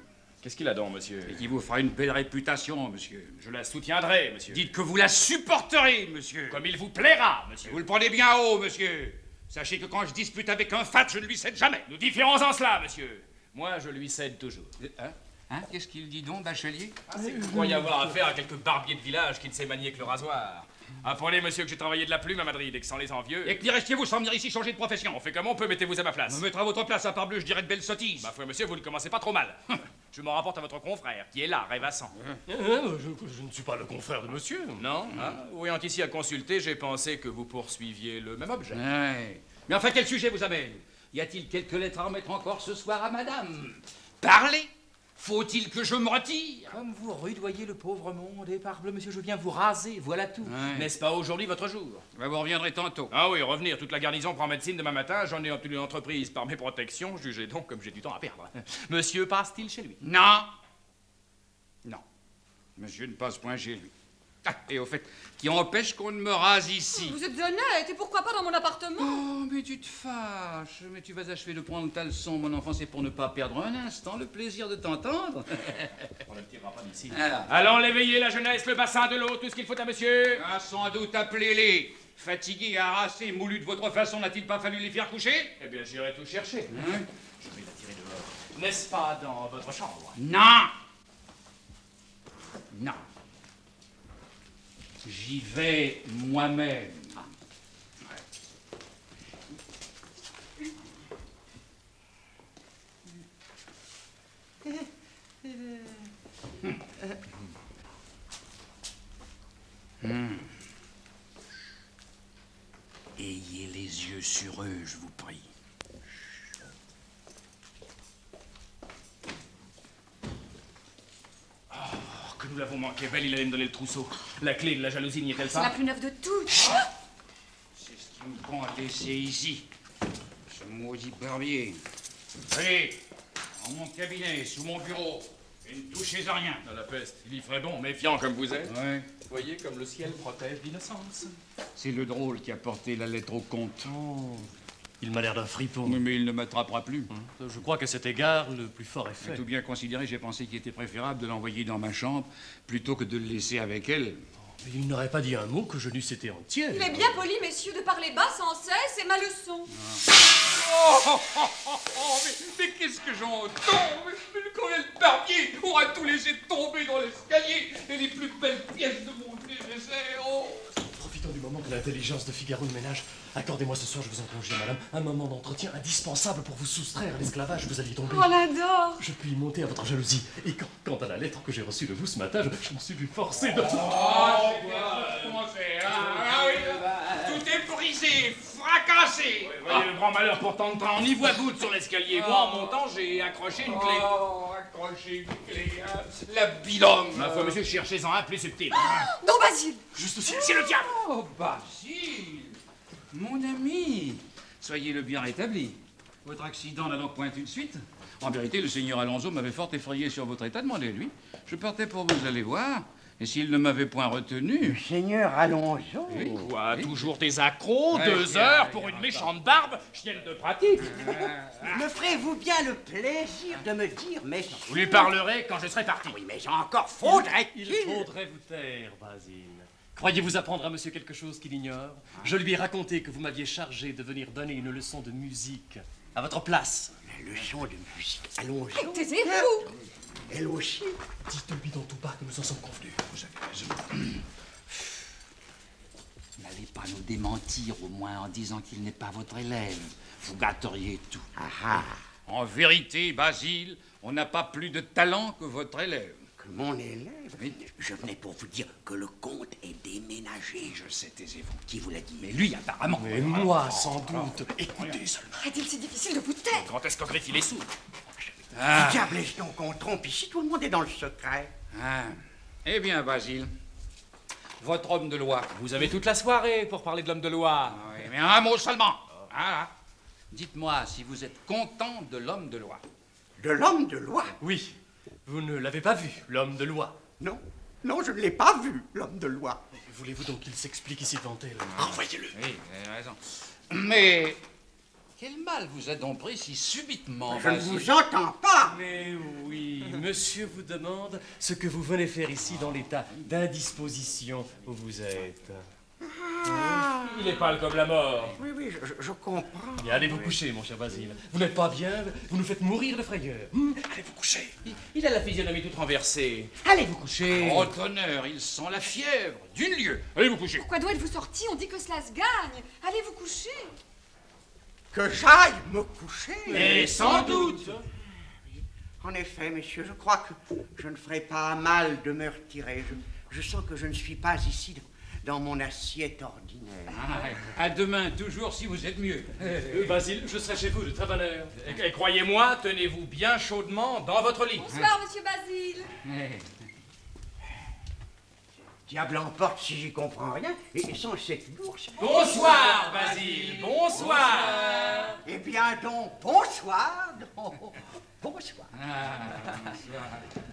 Qu'est-ce qu'il a donc, monsieur? Et qui vous fera une belle réputation, monsieur. Je la soutiendrai, monsieur. Dites que vous la supporterez, monsieur. Comme il vous plaira, monsieur. Vous le prenez bien haut, monsieur. Sachez que quand je dispute avec un fat, je ne lui cède jamais. Nous différons en cela, monsieur. Moi, je lui cède toujours. Hein? Hein? Qu'est-ce qu'il dit donc, bachelier? Ah, c'est que vous croyez avoir affaire à quelques barbiers de village qui ne sait manier que le rasoir. Apprenez, monsieur, que j'ai travaillé de la plume à Madrid et que sans les envieux... Et que n'y restiez-vous sans venir ici changer de profession. On fait comme on peut, mettez-vous à ma place. On me mettra à votre place, à part bleu, je dirais de belles sottises. Ma foi, monsieur, vous ne commencez pas trop mal. Je m'en rapporte à votre confrère, qui est là, rêvassant. Euh, euh, je, je ne suis pas le confrère de monsieur. Non? Ah, voyant ici à consulter, j'ai pensé que vous poursuiviez le même objet. Ouais. Mais enfin, quel sujet vous amène? Y a-t-il quelques lettres à remettre encore ce soir à madame? Parlez! Faut-il que je me retire? Comme vous rudoyez le pauvre monde, et parbleu, monsieur, je viens vous raser, voilà tout. Ouais. N'est-ce pas aujourd'hui votre jour? Bah, vous reviendrez tantôt. Ah oui, revenir, toute la garnison prend médecine demain matin, j'en ai obtenu l'entreprise par mes protections, jugez donc comme j'ai du temps à perdre. Monsieur passe-t-il chez lui? Non. Non. Monsieur ne passe point chez lui. Ah, et au fait, qui empêche qu'on ne me rase ici? Vous êtes honnête, et pourquoi pas dans mon appartement? Oh, mais tu te fâches. Mais tu vas achever de prendre ta leçon, mon enfant, c'est pour ne pas perdre un instant le plaisir de t'entendre. On ne le tirera pas d'ici. Alors. Allons l'éveiller, la jeunesse, le bassin de l'eau, tout ce qu'il faut à monsieur. Ah, sans doute, appelez-les. Fatigués, harassés, moulus de votre façon, n'a-t-il pas fallu les faire coucher? Eh bien, j'irai tout chercher. Hein? Je vais la tirer dehors. N'est-ce pas dans votre chambre? Non. Non. J'y vais moi-même. Hum. Ayez les yeux sur eux, je vous prie. Oh, que nous l'avons manqué belle, il allait me donner le trousseau. La clé de la jalousie n'y est-elle C'est la pas? plus neuve de toutes. C'est ce qui me prend à laisser ici. Ce maudit barbier. Allez, dans mon cabinet, sous mon bureau. Et ne touchez à rien. Dans la peste, il y ferait bon, méfiant comme vous êtes. Ouais. Voyez comme le ciel protège l'innocence. C'est le drôle qui a porté la lettre au comte. Oh, il m'a l'air d'un fripon. Oui, mais il ne m'attrapera plus. Je crois qu'à cet égard, le plus fort est fait. Mais tout bien considéré, j'ai pensé qu'il était préférable de l'envoyer dans ma chambre plutôt que de le laisser avec elle. Mais il n'aurait pas dit un mot que je n'eusse été entier. Il est bien poli, messieurs, de parler bas sans cesse, c'est ma leçon. Oh, oh, oh, oh, oh, mais, mais qu'est-ce que j'entends? Mais, mais le colonel Barbier aura tout laissé tomber dans l'escalier et les plus belles pièces de mon nécessaire. Oh. Profitons du moment que l'intelligence de Figaro nous ménage. Accordez-moi ce soir, je vous en conjure, madame, un moment d'entretien indispensable pour vous soustraire à l'esclavage. Vous alliez tomber. Oh, l'adore. Je puis y monter à votre jalousie. Et quand, quant à la lettre que j'ai reçue de vous ce matin, je, je me suis vu forcé de... Oh, oh comment c'est, hein? Ah oui, tout est brisé, fracassé. Ouais, voyez le grand malheur pour tant de temps. On y voit goutte sur l'escalier. Moi, en montant, j'ai accroché une clé. Oh, accroché une clé, hein? La bilongue. Ma foi, monsieur, cherchez-en un plus subtil. Non, Basile. Juste aussi. C'est le diable. Oh, Basile, mon ami, soyez le bien rétabli. Votre accident n'a donc point eu de suite? En vérité, le seigneur Alonso m'avait fort effrayé sur votre état, demandez-lui. Je partais pour vous aller voir, et s'il ne m'avait point retenu... Seigneur Alonso. Oui. Quoi, Oui. toujours des accros? Ouais, Deux ouais, heures ouais, pour ouais, une ouais. méchante barbe? Chienne de pratique. Me ferez-vous bien le plaisir de me dire, mais... Vous lui parlerez quand je serai parti. Oui, mais encore faudrait-il... Il faudrait vous taire, Basile. Croyez-vous apprendre à monsieur quelque chose qu'il ignore? Je lui ai raconté que vous m'aviez chargé de venir donner une leçon de musique à votre place. La leçon de musique Alonso. Taisez-vous. Elle aussi. Dites-lui dans tout bas que nous en sommes convenus. Vous avez raison. N'allez pas nous démentir, au moins, en disant qu'il n'est pas votre élève. Vous gâteriez tout. Ah ah. En vérité, Basile, on n'a pas plus de talent que votre élève. Que mon élève. Oui. Je venais pour vous dire que le comte est déménagé. Je sais, taisez-vous. Qui vous l'a dit? Mais lui, apparemment... Mais moi, sans doute. Écoutez seulement. Est-il si difficile de vous taire? Quand est-ce qu'en griffe il est sourd? Ah. Diable est-ce donc qu'on trompe ici? Tout le monde est dans le secret. Ah. Eh bien, Basile, votre homme de loi... Vous avez toute la soirée pour parler de l'homme de loi. Ah oui, mais un mot seulement. Ah. Dites-moi si vous êtes content de l'homme de loi. De l'homme de loi? Oui, vous ne l'avez pas vu, l'homme de loi. Non, non, je ne l'ai pas vu, l'homme de loi. Voulez-vous donc qu'il s'explique ici devant elle? Envoyez-le. Oui, vous avez raison. Mais Quel mal vous a donc pris si subitement, Je ne Basile? vous entends pas. Mais oui, monsieur vous demande ce que vous venez faire ici dans l'état d'indisposition où vous êtes. Ah. Il est pâle comme la mort. Oui, oui, je, je comprends. Bien, allez vous coucher, mon cher Basile. Vous n'êtes pas bien, vous nous faites mourir de frayeur. Hum, allez vous coucher. Il, il a la physionomie toute renversée. Allez vous coucher. Oh tonnerre, il sent la fièvre d'une lieue. Allez vous coucher. Pourquoi donc êtes-vous sorti? On dit que cela se gagne. Allez vous coucher. Que j'aille me coucher. Mais sans doute. En effet, messieurs, je crois que je ne ferai pas mal de me retirer. Je, je sens que je ne suis pas ici dans mon assiette ordinaire. Ah, à demain, toujours si vous êtes mieux. Euh, Basile, je serai chez vous de très bonne heure. Et, et croyez-moi, tenez-vous bien chaudement dans votre lit. Bonsoir, monsieur Basile. Diable emporte si j'y comprends rien. Et, et sans cette bourse... Bonsoir, Basile. Bonsoir. Eh bien donc, bonsoir. donc, bonsoir. Ah, bonsoir.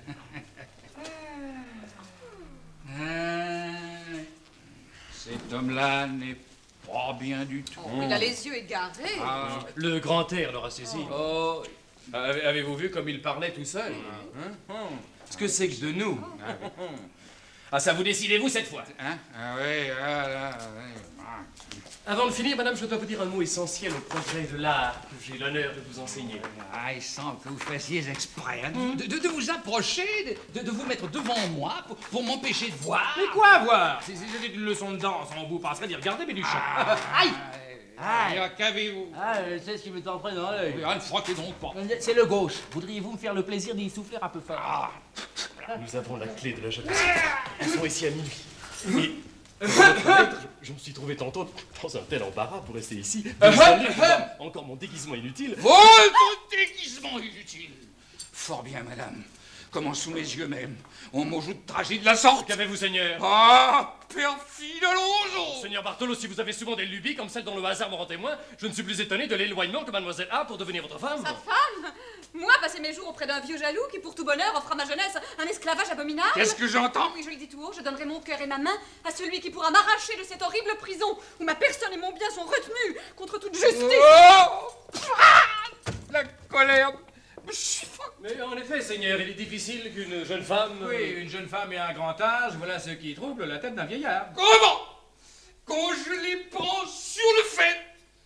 Ah, cet homme-là n'est pas bien du tout. Oh, il a les yeux égarés. Ah, Le grand air l'aura saisi. Oh, avez- avez-vous vu comme il parlait tout seul hein? Hum. Ce que c'est que de nous. Ah, ça vous décidez-vous cette fois? hein? Ah oui, ah là, oui. Ah. Avant de finir, madame, je dois vous dire un mot essentiel au progrès de l'art que j'ai l'honneur de vous enseigner. Ah, il semble que vous fassiez exprès hein, de, de- de vous approcher, de, de vous mettre devant moi pour, pour m'empêcher de voir. Mais quoi voir? Si si c'était une leçon de danse, on vous passerait d'y regarder, mais du chant. Aïe! Ah, qu'avez-vous? Ah, c'est ce qui m'est entré dans l'œil. Ah, ne frottez donc pas. C'est le gauche. Voudriez-vous me faire le plaisir d'y souffler un peu fort? Ah, Nous avons la clé de la jalousie. Nous sommes ici à minuit. Et, pour être honnête, je, je me suis trouvé tantôt dans un tel embarras pour rester ici. Désolé de voir encore mon déguisement inutile. votre déguisement inutile. Fort bien, madame. Comment sous mes yeux même, on m'ajoute de tragédie de la sorte. Qu'avez-vous, Seigneur? Ah, perfide Alonso! Seigneur Bartolo, si vous avez souvent des lubies comme celle dont le hasard me rend témoin, je ne suis plus étonné de l'éloignement que mademoiselle a pour devenir votre femme. Sa femme? Moi, passer mes jours auprès d'un vieux jaloux qui, pour tout bonheur, offre à ma jeunesse un esclavage abominable? Qu'est-ce que j'entends? Oui, je le dis tout haut, je donnerai mon cœur et ma main à celui qui pourra m'arracher de cette horrible prison où ma personne et mon bien sont retenus contre toute justice. Oh! Ah! La colère me suffoque. Mais en effet, Seigneur, il est difficile qu'une jeune femme... Oui, une jeune femme et un grand âge, voilà ce qui trouble la tête d'un vieillard. Comment? Quand je les prends sur le fait.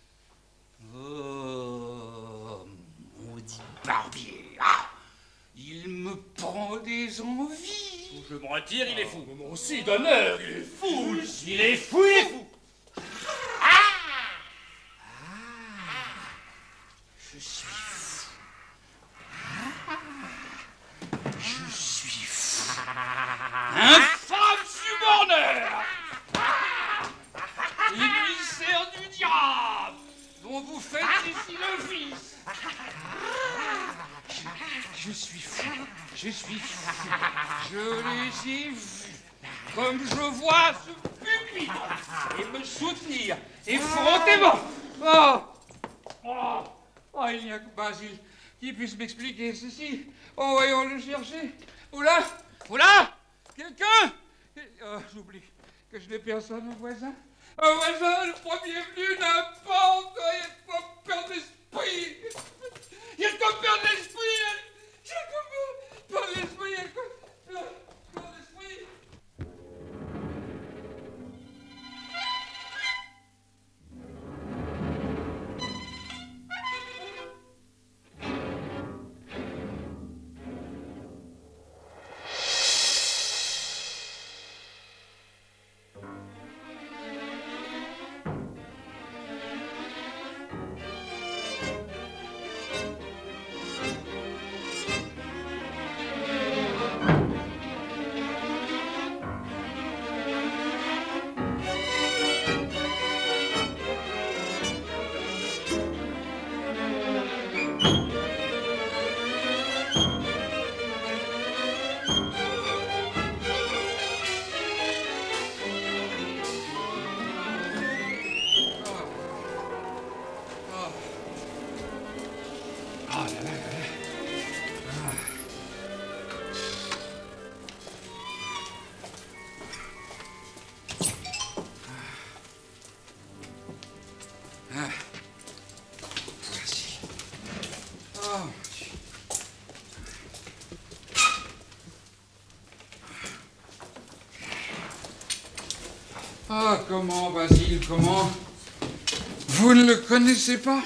Oh, maudit barbier. Ah, il me prend des envies. Je me retire, il est fou. Moi aussi, d'honneur, il est fou. Il est fou, il est fou. Je suis fou. Je suis fou. Infâme suborneur! Émissaire du diable, dont vous faites ici le fils. Je, je suis fou. Je suis fou. Je les ai vus. Comme je vois ce pupitre. Et me soutenir. Effrontément. Oh! Oh! Oh, il n'y a que Basile qui puisse m'expliquer ceci. Oh, voyons le chercher. Oula! Oula! Quelqu'un? Oh, j'oublie que je n'ai personne au voisin. Un voisin, le premier venu, n'importe. Il y a de quoi perdre l'esprit. Il y a de quoi perdre l'esprit. Il y a de quoi perdre l'esprit. Il y a de quoi perdre l'esprit. Ah. Ah, comment, Basile, comment? Vous ne le connaissez pas?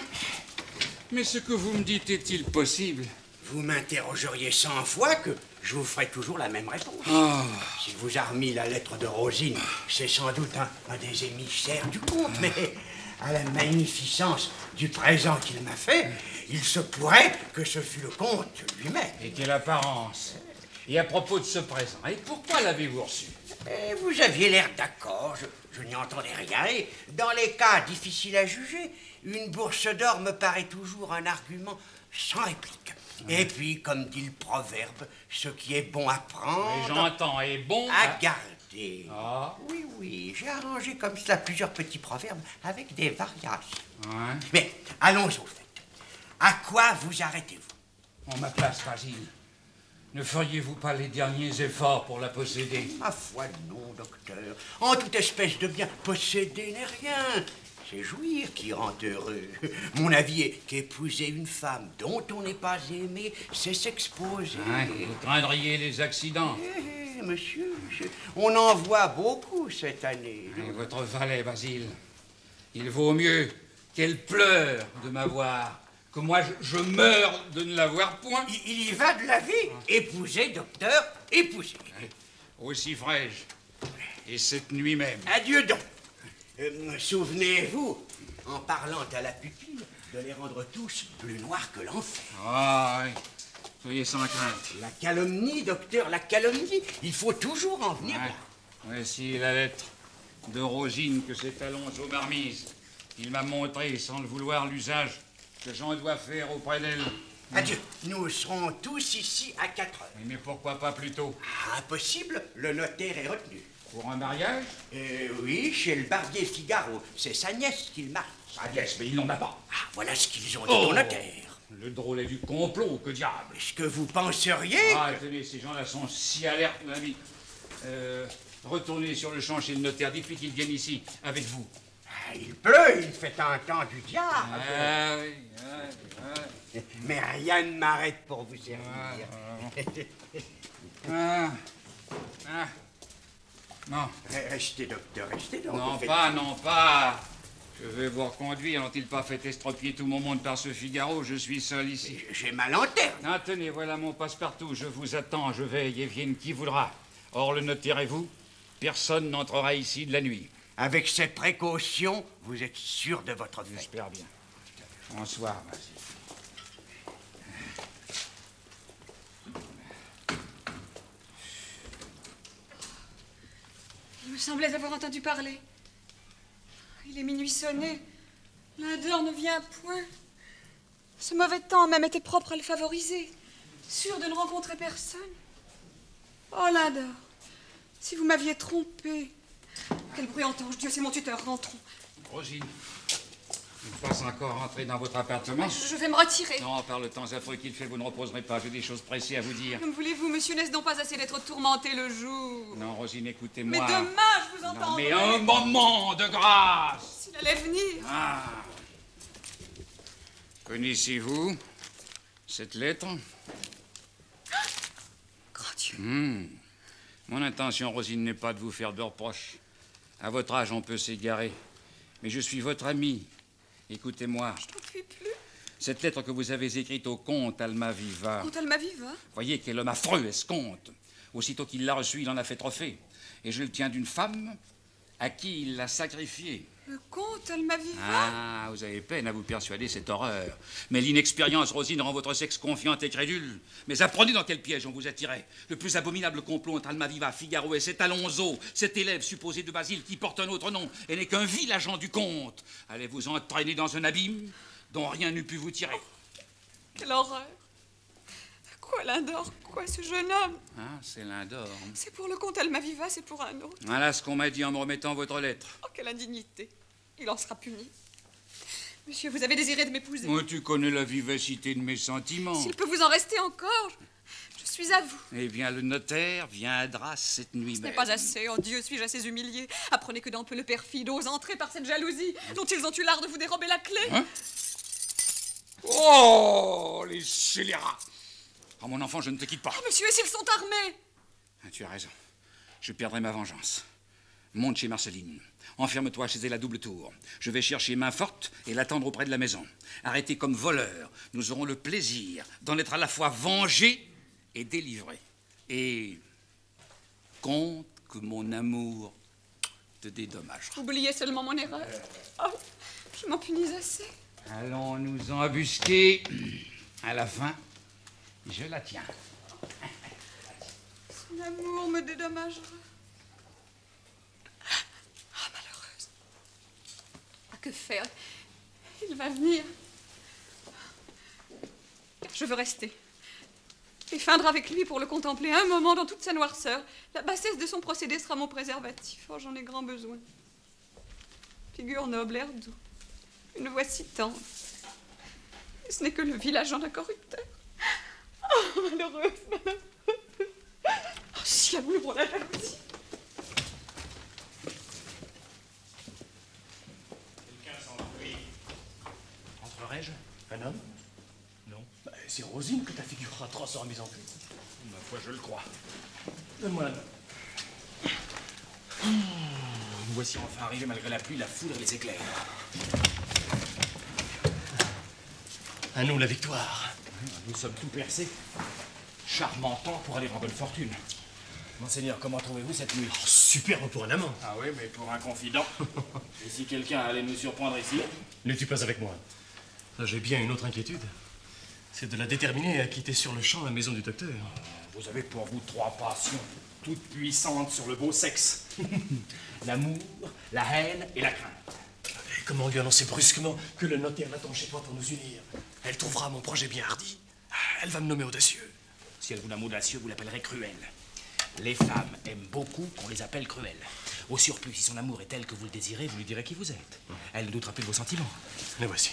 Mais ce que vous me dites est-il possible? Vous m'interrogeriez cent fois que je vous ferai toujours la même réponse. Oh. S'il vous a remis la lettre de Rosine, c'est sans doute un, un des émissaires du comte, mais à la magnificence du présent qu'il m'a fait, il se pourrait que ce fût le comte lui-même. Et quelle apparence! Et à propos de ce présent, et pourquoi l'avez-vous reçu? Et vous aviez l'air d'accord, je, je n'y entendais rien, et dans les cas difficiles à juger, une bourse d'or me paraît toujours un argument sans réplique. Et puis, comme dit le proverbe, ce qui est bon à prendre... Et j'entends, est bon à... à... garder. Ah. Oui, oui, j'ai arrangé comme cela plusieurs petits proverbes avec des variations. Ouais. Mais allons au fait. À quoi vous arrêtez-vous? En ma place, Basile. Ne feriez-vous pas les derniers efforts pour la posséder? Ma foi, non, docteur. En toute espèce de bien, posséder n'est rien. C'est jouir qui rend heureux. Mon avis est qu'épouser une femme dont on n'est pas aimé, c'est s'exposer. Ouais, vous craindriez les accidents. Eh, monsieur, monsieur, on en voit beaucoup cette année. Et votre valet, Basile, il vaut mieux qu'elle pleure de m'avoir que moi je, je meurs de ne l'avoir point. Il, il y va de la vie. Épouser, docteur, épouser. Ouais, aussi fraîche. Et cette nuit même. Adieu donc. Euh, Souvenez-vous, en parlant à la pupille, de les rendre tous plus noirs que l'enfer. Ah oui, soyez sans crainte. La calomnie, docteur, la calomnie, il faut toujours en venir Ouais. là. Voici la lettre de Rosine que cet Alonso Marmise. Il m'a montré, sans le vouloir, l'usage que j'en dois faire auprès d'elle. Adieu, nous serons tous ici à quatre heures. Mais pourquoi pas plus tôt? Ah, impossible, le notaire est retenu. Pour un mariage? Euh, oui, chez le barbier Figaro. C'est sa nièce qu'il marie. Sa nièce, mais il n'en a pas. Ah, voilà ce qu'ils ont dit Oh. au notaire. Le drôle est du complot, que diable. Est-ce que vous penseriez Ah, tenez, ces gens-là sont si alertes, mon ami. Euh, retournez sur le champ chez le notaire, dites-lui qu'il vienne ici, avec vous. Ah, il pleut, il fait un temps du diable. Ah oui, ah, ah. Mais rien ne m'arrête pour vous servir. Ah, ah. Non. Restez, docteur, restez donc. Non Faites- pas, non pas. Je vais vous reconduire. N'ont-ils pas fait estropier tout mon monde par ce Figaro? Je suis seul ici. J'ai ma lanterne. Ah, tenez, voilà mon passe-partout. Je vous attends, je veille et vienne qui voudra. Or, le notaire et vous, personne n'entrera ici de la nuit. Avec ces précautions, vous êtes sûr de votre fait. J'espère bien. Bonsoir, Basile. Il me semblait avoir entendu parler. Il est minuit sonné. L'Indor ne vient point. Ce mauvais temps même était propre à le favoriser. Sûr de ne rencontrer personne. Oh, l'Indor, si vous m'aviez trompé. Quel bruit entends-je? Dieu, c'est mon tuteur, rentrons. Rosine, je ne passe encore rentrer dans votre appartement. Je, je vais me retirer. Non, par le temps affreux qu'il fait, vous ne reposerez pas. J'ai des choses pressées à vous dire. Comme voulez-vous, monsieur, n'est-ce donc pas assez d'être tourmenté le jour? Non, Rosine, Mais écoutez-moi. demain, je vous Non, entendrai. mais un moment de grâce. S'il allait venir. Ah. Connaissez-vous cette lettre? Grand Dieu. Hmm. Mon intention, Rosine, n'est pas de vous faire de reproches. À votre âge, on peut s'égarer. Mais je suis votre ami. Écoutez-moi. Je n'en puis plus. Cette lettre que vous avez écrite au comte Almaviva. Quand elle m'a vive, hein? Voyez quel homme affreux est ce comte. Aussitôt qu'il l'a reçu, il en a fait trophée. Et je le tiens d'une femme à qui il l'a sacrifié. Le comte, elle m'a vive. Ah, vous avez peine à vous persuader cette horreur. Mais l'inexpérience, Rosine, rend votre sexe confiante et crédule. Mais apprenez dans quel piège on vous a tiré. Le plus abominable complot entre Almaviva, Figaro et cet Alonso, cet élève supposé de Basile qui porte un autre nom et n'est qu'un vil agent du comte, allez vous entraîner dans un abîme dont rien n'eût pu vous tirer. Quelle horreur. Quoi, l'Indor? Quoi, ce jeune homme? Ah, c'est l'Indor. C'est pour le comte Almaviva, c'est pour un autre. Voilà ce qu'on m'a dit en me remettant votre lettre. Oh, quelle indignité. Il en sera puni. Monsieur, vous avez désiré de m'épouser. Moi, tu connais la vivacité de mes sentiments. S'il peut vous en rester encore, je, je suis à vous. Eh bien, le notaire viendra cette nuit Ce même. n'est pas assez. Oh Dieu, suis-je assez humilié? Apprenez que d'Ample le perfide ose entrer par cette jalousie dont ils ont eu l'art de vous dérober la clé. Hein? Oh, Oh, les scélérats! Oh, mon enfant, je ne te quitte pas. Oh, monsieur, et s'ils sont armés? Ah, tu as raison. Je perdrai ma vengeance. Monte chez Marceline. Enferme-toi chez elle à double tour. Je vais chercher main forte et l'attendre auprès de la maison. Arrêté comme voleur, nous aurons le plaisir d'en être à la fois vengé et délivré. Et compte que mon amour te dédommage. Oubliez seulement mon erreur. Oh, je m'en punis assez. Allons nous embusquer. À la fin, je la tiens. Son amour me dédommagera. Ah, malheureuse. Ah, que faire? Il va venir. Je veux rester. Et feindre avec lui pour le contempler un moment dans toute sa noirceur. La bassesse de son procédé sera mon préservatif. Oh, j'en ai grand besoin. Figure noble, air doux. Une voix si tendre. Et ce n'est que le village d'un corrupteur. Oh, malheureuse, malheureuse. Oh, si à vous pour la jalousie. Quelqu'un s'enfuit. Entrerai-je? Un homme? Non. Bah, c'est Rosine que ta figure atroce sera mise en fuite. Ma foi, je le crois. Donne-moi la main. Nous voici enfin arrivés malgré la pluie, la foudre et les éclairs. À nous la victoire. Nous sommes tout percés. Charmant temps pour aller en bonne fortune. Monseigneur, comment trouvez-vous cette nuit? Oh, superbe pour un amant. Ah oui, mais pour un confident. Et si quelqu'un allait nous surprendre ici? N'es-tu pas avec moi? J'ai bien une autre inquiétude. C'est de la déterminer à quitter sur le champ la maison du docteur. Vous avez pour vous trois passions, toutes puissantes sur le beau sexe. L'amour, la haine et la crainte. Et comment lui annoncer brusquement que le notaire l'attend chez toi pour nous unir? Elle trouvera mon projet bien hardi. Elle va me nommer audacieux. Si elle vous nomme audacieux, vous l'appellerez cruel. Les femmes aiment beaucoup qu'on les appelle cruelles. Au surplus, si son amour est tel que vous le désirez, vous lui direz qui vous êtes. Elle ne doutera plus de vos sentiments. Les voici.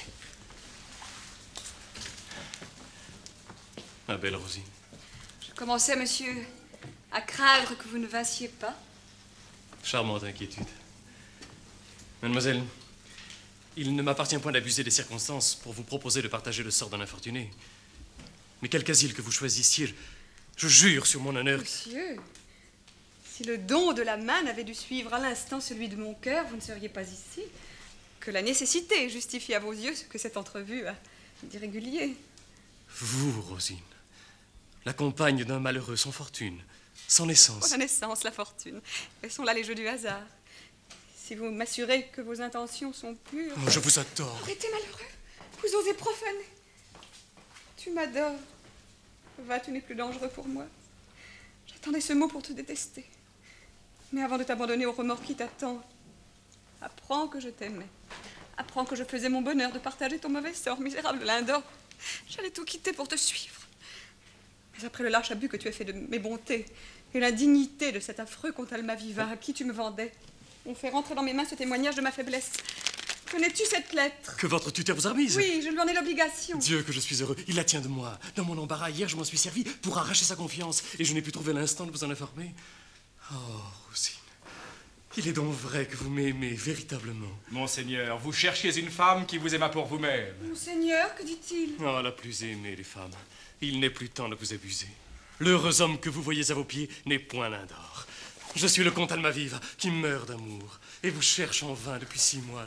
Ma belle Rosine. Je commençais, monsieur, à craindre que vous ne vinssiez pas. Charmante inquiétude. Mademoiselle, il ne m'appartient point d'abuser des circonstances pour vous proposer de partager le sort d'un infortuné. Mais quelque asile que vous choisissiez, je jure sur mon honneur... Monsieur, si le don de la main n'avait dû suivre à l'instant celui de mon cœur, vous ne seriez pas ici. Que la nécessité justifie à vos yeux ce que cette entrevue a d'irrégulier. Vous, Rosine, la compagne d'un malheureux sans fortune, sans naissance. Oh, la naissance, la fortune. Elles sont là les jeux du hasard. Si vous m'assurez que vos intentions sont pures... Oh, je vous adore. Arrêtez, malheureux. Vous osez profaner. Tu m'adores. Va, tu n'es plus dangereux pour moi. J'attendais ce mot pour te détester. Mais avant de t'abandonner au remords qui t'attend, apprends que je t'aimais. Apprends que je faisais mon bonheur de partager ton mauvais sort, misérable Lindor. J'allais tout quitter pour te suivre. Mais après le lâche abus que tu as fait de mes bontés et l'indignité de cet affreux comte Almaviva à qui tu me vendais, on fait rentrer dans mes mains ce témoignage de ma faiblesse. Connais-tu cette lettre? Que votre tuteur vous a remise? Oui, je lui en ai l'obligation. Dieu, que je suis heureux. Il la tient de moi. Dans mon embarras, hier, je m'en suis servi pour arracher sa confiance. Et je n'ai pu trouver l'instant de vous en informer. Oh, Rosine, il est donc vrai que vous m'aimez véritablement. Monseigneur, vous cherchiez une femme qui vous aima pour vous-même. Monseigneur, que dit-il? Oh, la plus aimée des femmes. Il n'est plus temps de vous abuser. L'heureux homme que vous voyez à vos pieds n'est point Lindor. Je suis le comte Almaviva qui meurt d'amour et vous cherche en vain depuis six mois.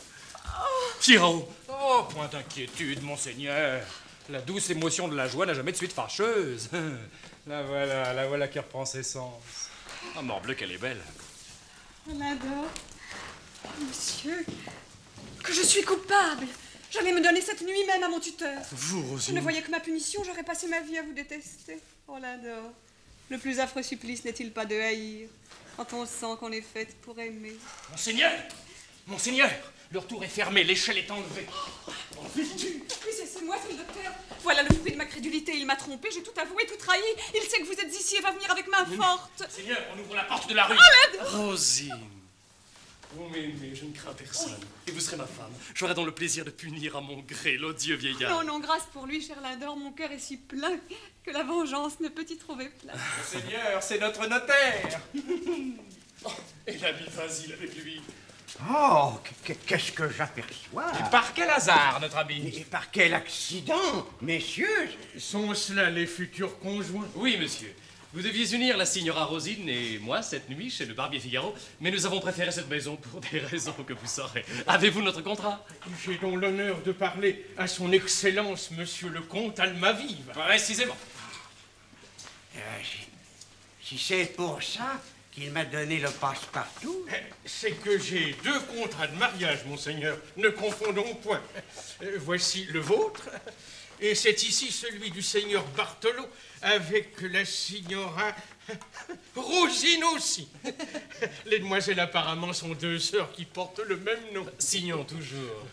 Tiro! Oh, point d'inquiétude, monseigneur. La douce émotion de la joie n'a jamais de suite fâcheuse. La voilà, la voilà qui reprend ses sens. Oh, morbleu qu'elle est belle. Lindor, monsieur, que je suis coupable. J'allais me donner cette nuit même à mon tuteur. Vous, Rosine. Vous ne voyez que ma punition, j'aurais passé ma vie à vous détester. Oh, Lindor, le plus affreux supplice n'est-il pas de haïr quand on sent qu'on est faite pour aimer? Monseigneur! Monseigneur! Le retour est fermé, l'échelle est enlevée. Oh, vite-tu! Oui, c'est moi, c'est le docteur. Voilà le fruit de ma crédulité. Il m'a trompé, j'ai tout avoué, tout trahi. Il sait que vous êtes ici et va venir avec main forte. Seigneur, on ouvre la porte de la rue. Oh, Lindor! Rosine! Vous m'aimez, je ne crains personne. Et vous serez ma femme. J'aurai donc le plaisir de punir à mon gré l'odieux vieillard. Non, non, grâce pour lui, cher Lindor, mon cœur est si plein que la vengeance ne peut y trouver place. Seigneur, c'est notre notaire. Oh, et l'ami facile avec lui. Oh, qu'est-ce que j'aperçois? Par quel hasard, notre ami? Et par quel accident, messieurs? Sont cela les futurs conjoints? Oui, monsieur. Vous deviez unir la signora Rosine et moi cette nuit chez le barbier Figaro, mais nous avons préféré cette maison pour des raisons que vous saurez. Avez-vous notre contrat? J'ai donc l'honneur de parler à son Excellence, Monsieur le Comte Almavive. Précisément. Euh, si si c'est pour ça qu'il m'a donné le passe-partout... C'est que j'ai deux contrats de mariage, monseigneur. Ne confondons point. Euh, voici le vôtre, et c'est ici celui du seigneur Bartolo, avec la signora Rosine aussi. Les demoiselles apparemment sont deux sœurs qui portent le même nom. Signons toujours.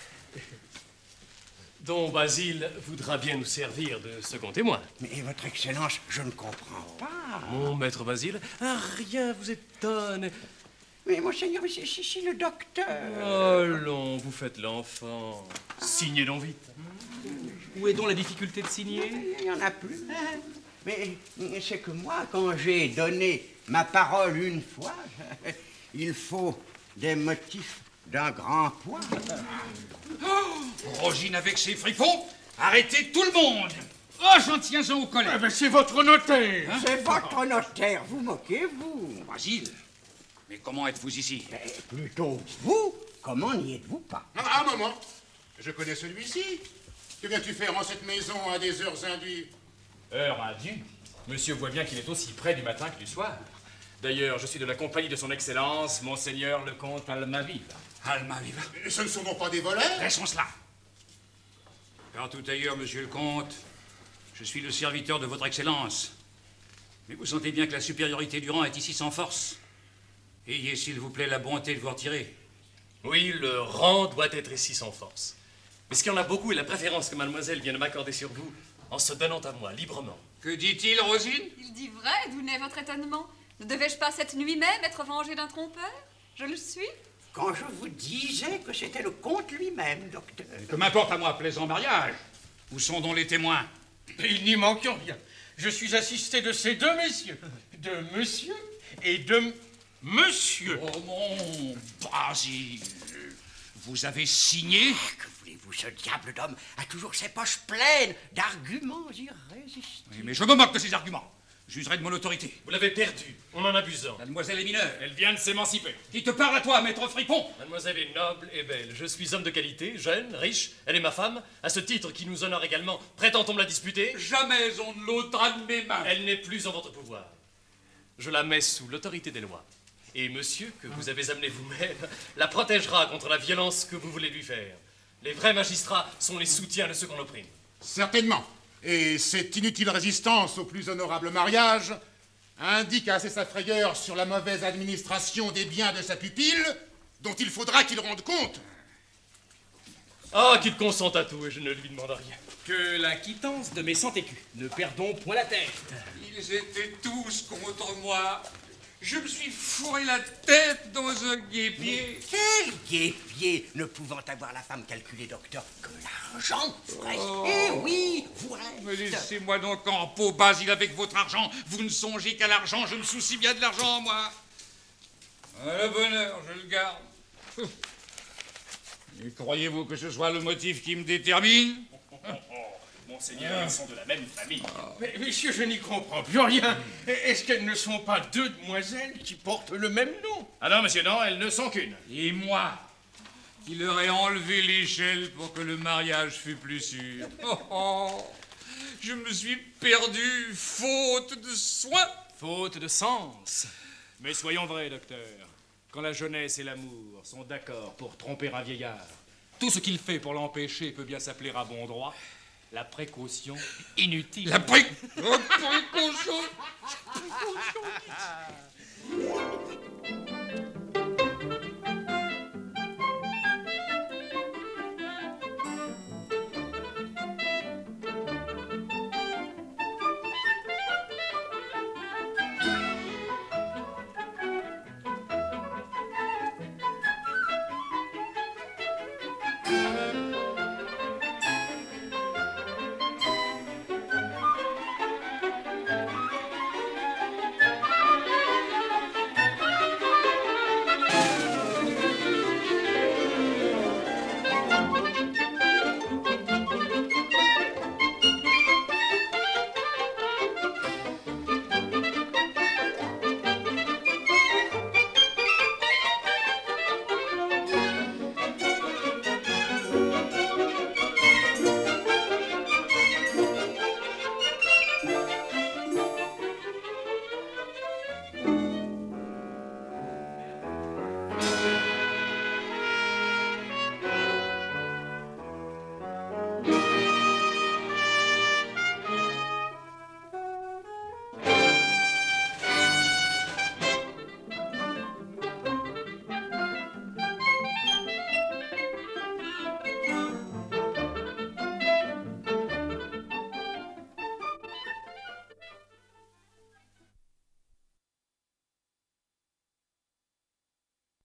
Don Basile voudra bien nous servir de second témoin. Mais votre Excellence, je ne comprends pas. Mon maître Basile, ah, rien vous étonne. Mais monseigneur, c'est ici le docteur. Allons, vous faites l'enfant. Signez donc vite. Où est donc la difficulté de signer? Il n'y en a plus. Mais c'est que moi, quand j'ai donné ma parole une fois, il faut des motifs d'un grand poids. Oh, Rosine avec ses fripons, arrêtez tout le monde. Oh, j'en tiens un au collet. Ah ben c'est votre notaire. Hein? C'est votre notaire, vous moquez-vous. Basile, mais comment êtes-vous ici? Ben, plutôt vous, comment n'y êtes-vous pas? Ah, un moment. Je connais celui-ci. Que viens-tu faire en cette maison à des heures indues? Heure indues? Monsieur voit bien qu'il est aussi près du matin que du soir. D'ailleurs, je suis de la compagnie de son Excellence, Monseigneur le Comte Almavive. Almavive? Ce ne sont donc pas des voleurs? Laissons cela. Car tout ailleurs, monsieur le comte, je suis le serviteur de votre Excellence. Mais vous sentez bien que la supériorité du rang est ici sans force. Ayez, s'il vous plaît, la bonté de vous retirer. Oui, le rang doit être ici sans force. Mais ce qu'il y en a beaucoup est la préférence que mademoiselle vient de m'accorder sur vous, en se donnant à moi, librement. Que dit-il, Rosine? Il dit vrai, d'où naît votre étonnement? Ne devais-je pas cette nuit même être vengée d'un trompeur? Je le suis. Quand je vous disais que c'était le comte lui-même, docteur. Que m'importe à moi, plaisant mariage. Où sont donc les témoins? Il n'y manque rien. Je suis assisté de ces deux messieurs, de monsieur et de monsieur. Oh mon Basile, vous avez signé? Que voulez-vous, ce diable d'homme a toujours ses poches pleines d'arguments irrésistibles. Oui, mais je me moque de ces arguments. J'userai de mon autorité. Vous l'avez perdue, en en abusant. Mademoiselle est mineure. Elle vient de s'émanciper. Qui te parle à toi, maître Fripon? Mademoiselle est noble et belle. Je suis homme de qualité, jeune, riche. Elle est ma femme. À ce titre qui nous honore également, prétend-on me la disputer? Jamais on ne l'ôtera de mes mains. Elle n'est plus en votre pouvoir. Je la mets sous l'autorité des lois. Et monsieur, que vous avez amené vous-même, la protégera contre la violence que vous voulez lui faire. Les vrais magistrats sont les soutiens de ceux qu'on opprime. Certainement. Et cette inutile résistance au plus honorable mariage indique assez sa frayeur sur la mauvaise administration des biens de sa pupille, dont il faudra qu'il rende compte. Ah, qu'il consente à tout et je ne lui demande rien. Que la quittance de mes cent écus. Ne perdons point la tête. Ils étaient tous contre moi. Je me suis fourré la tête dans un guépier. Quel guépier, ne pouvant avoir la femme calculée, docteur, que l'argent, frère. Oh. Eh oui, vous Mais laissez-moi donc en peau, Basile, avec votre argent. Vous ne songez qu'à l'argent, je me soucie bien de l'argent, moi. À la bonne heure, je le garde. Et croyez-vous que ce soit le motif qui me détermine? Monseigneur, ils sont de la même famille. Mais messieurs, je n'y comprends plus rien. Est-ce qu'elles ne sont pas deux demoiselles qui portent le même nom? Ah non, monsieur, non, elles ne sont qu'une. Et moi, qui leur ai enlevé l'échelle pour que le mariage fût plus sûr. Oh, oh, je me suis perdu, faute de soin. Faute de sens. Mais soyons vrais, docteur. Quand la jeunesse et l'amour sont d'accord pour tromper un vieillard, tout ce qu'il fait pour l'empêcher peut bien s'appeler à bon droit la précaution inutile. La pré... oh, précaution. précaution.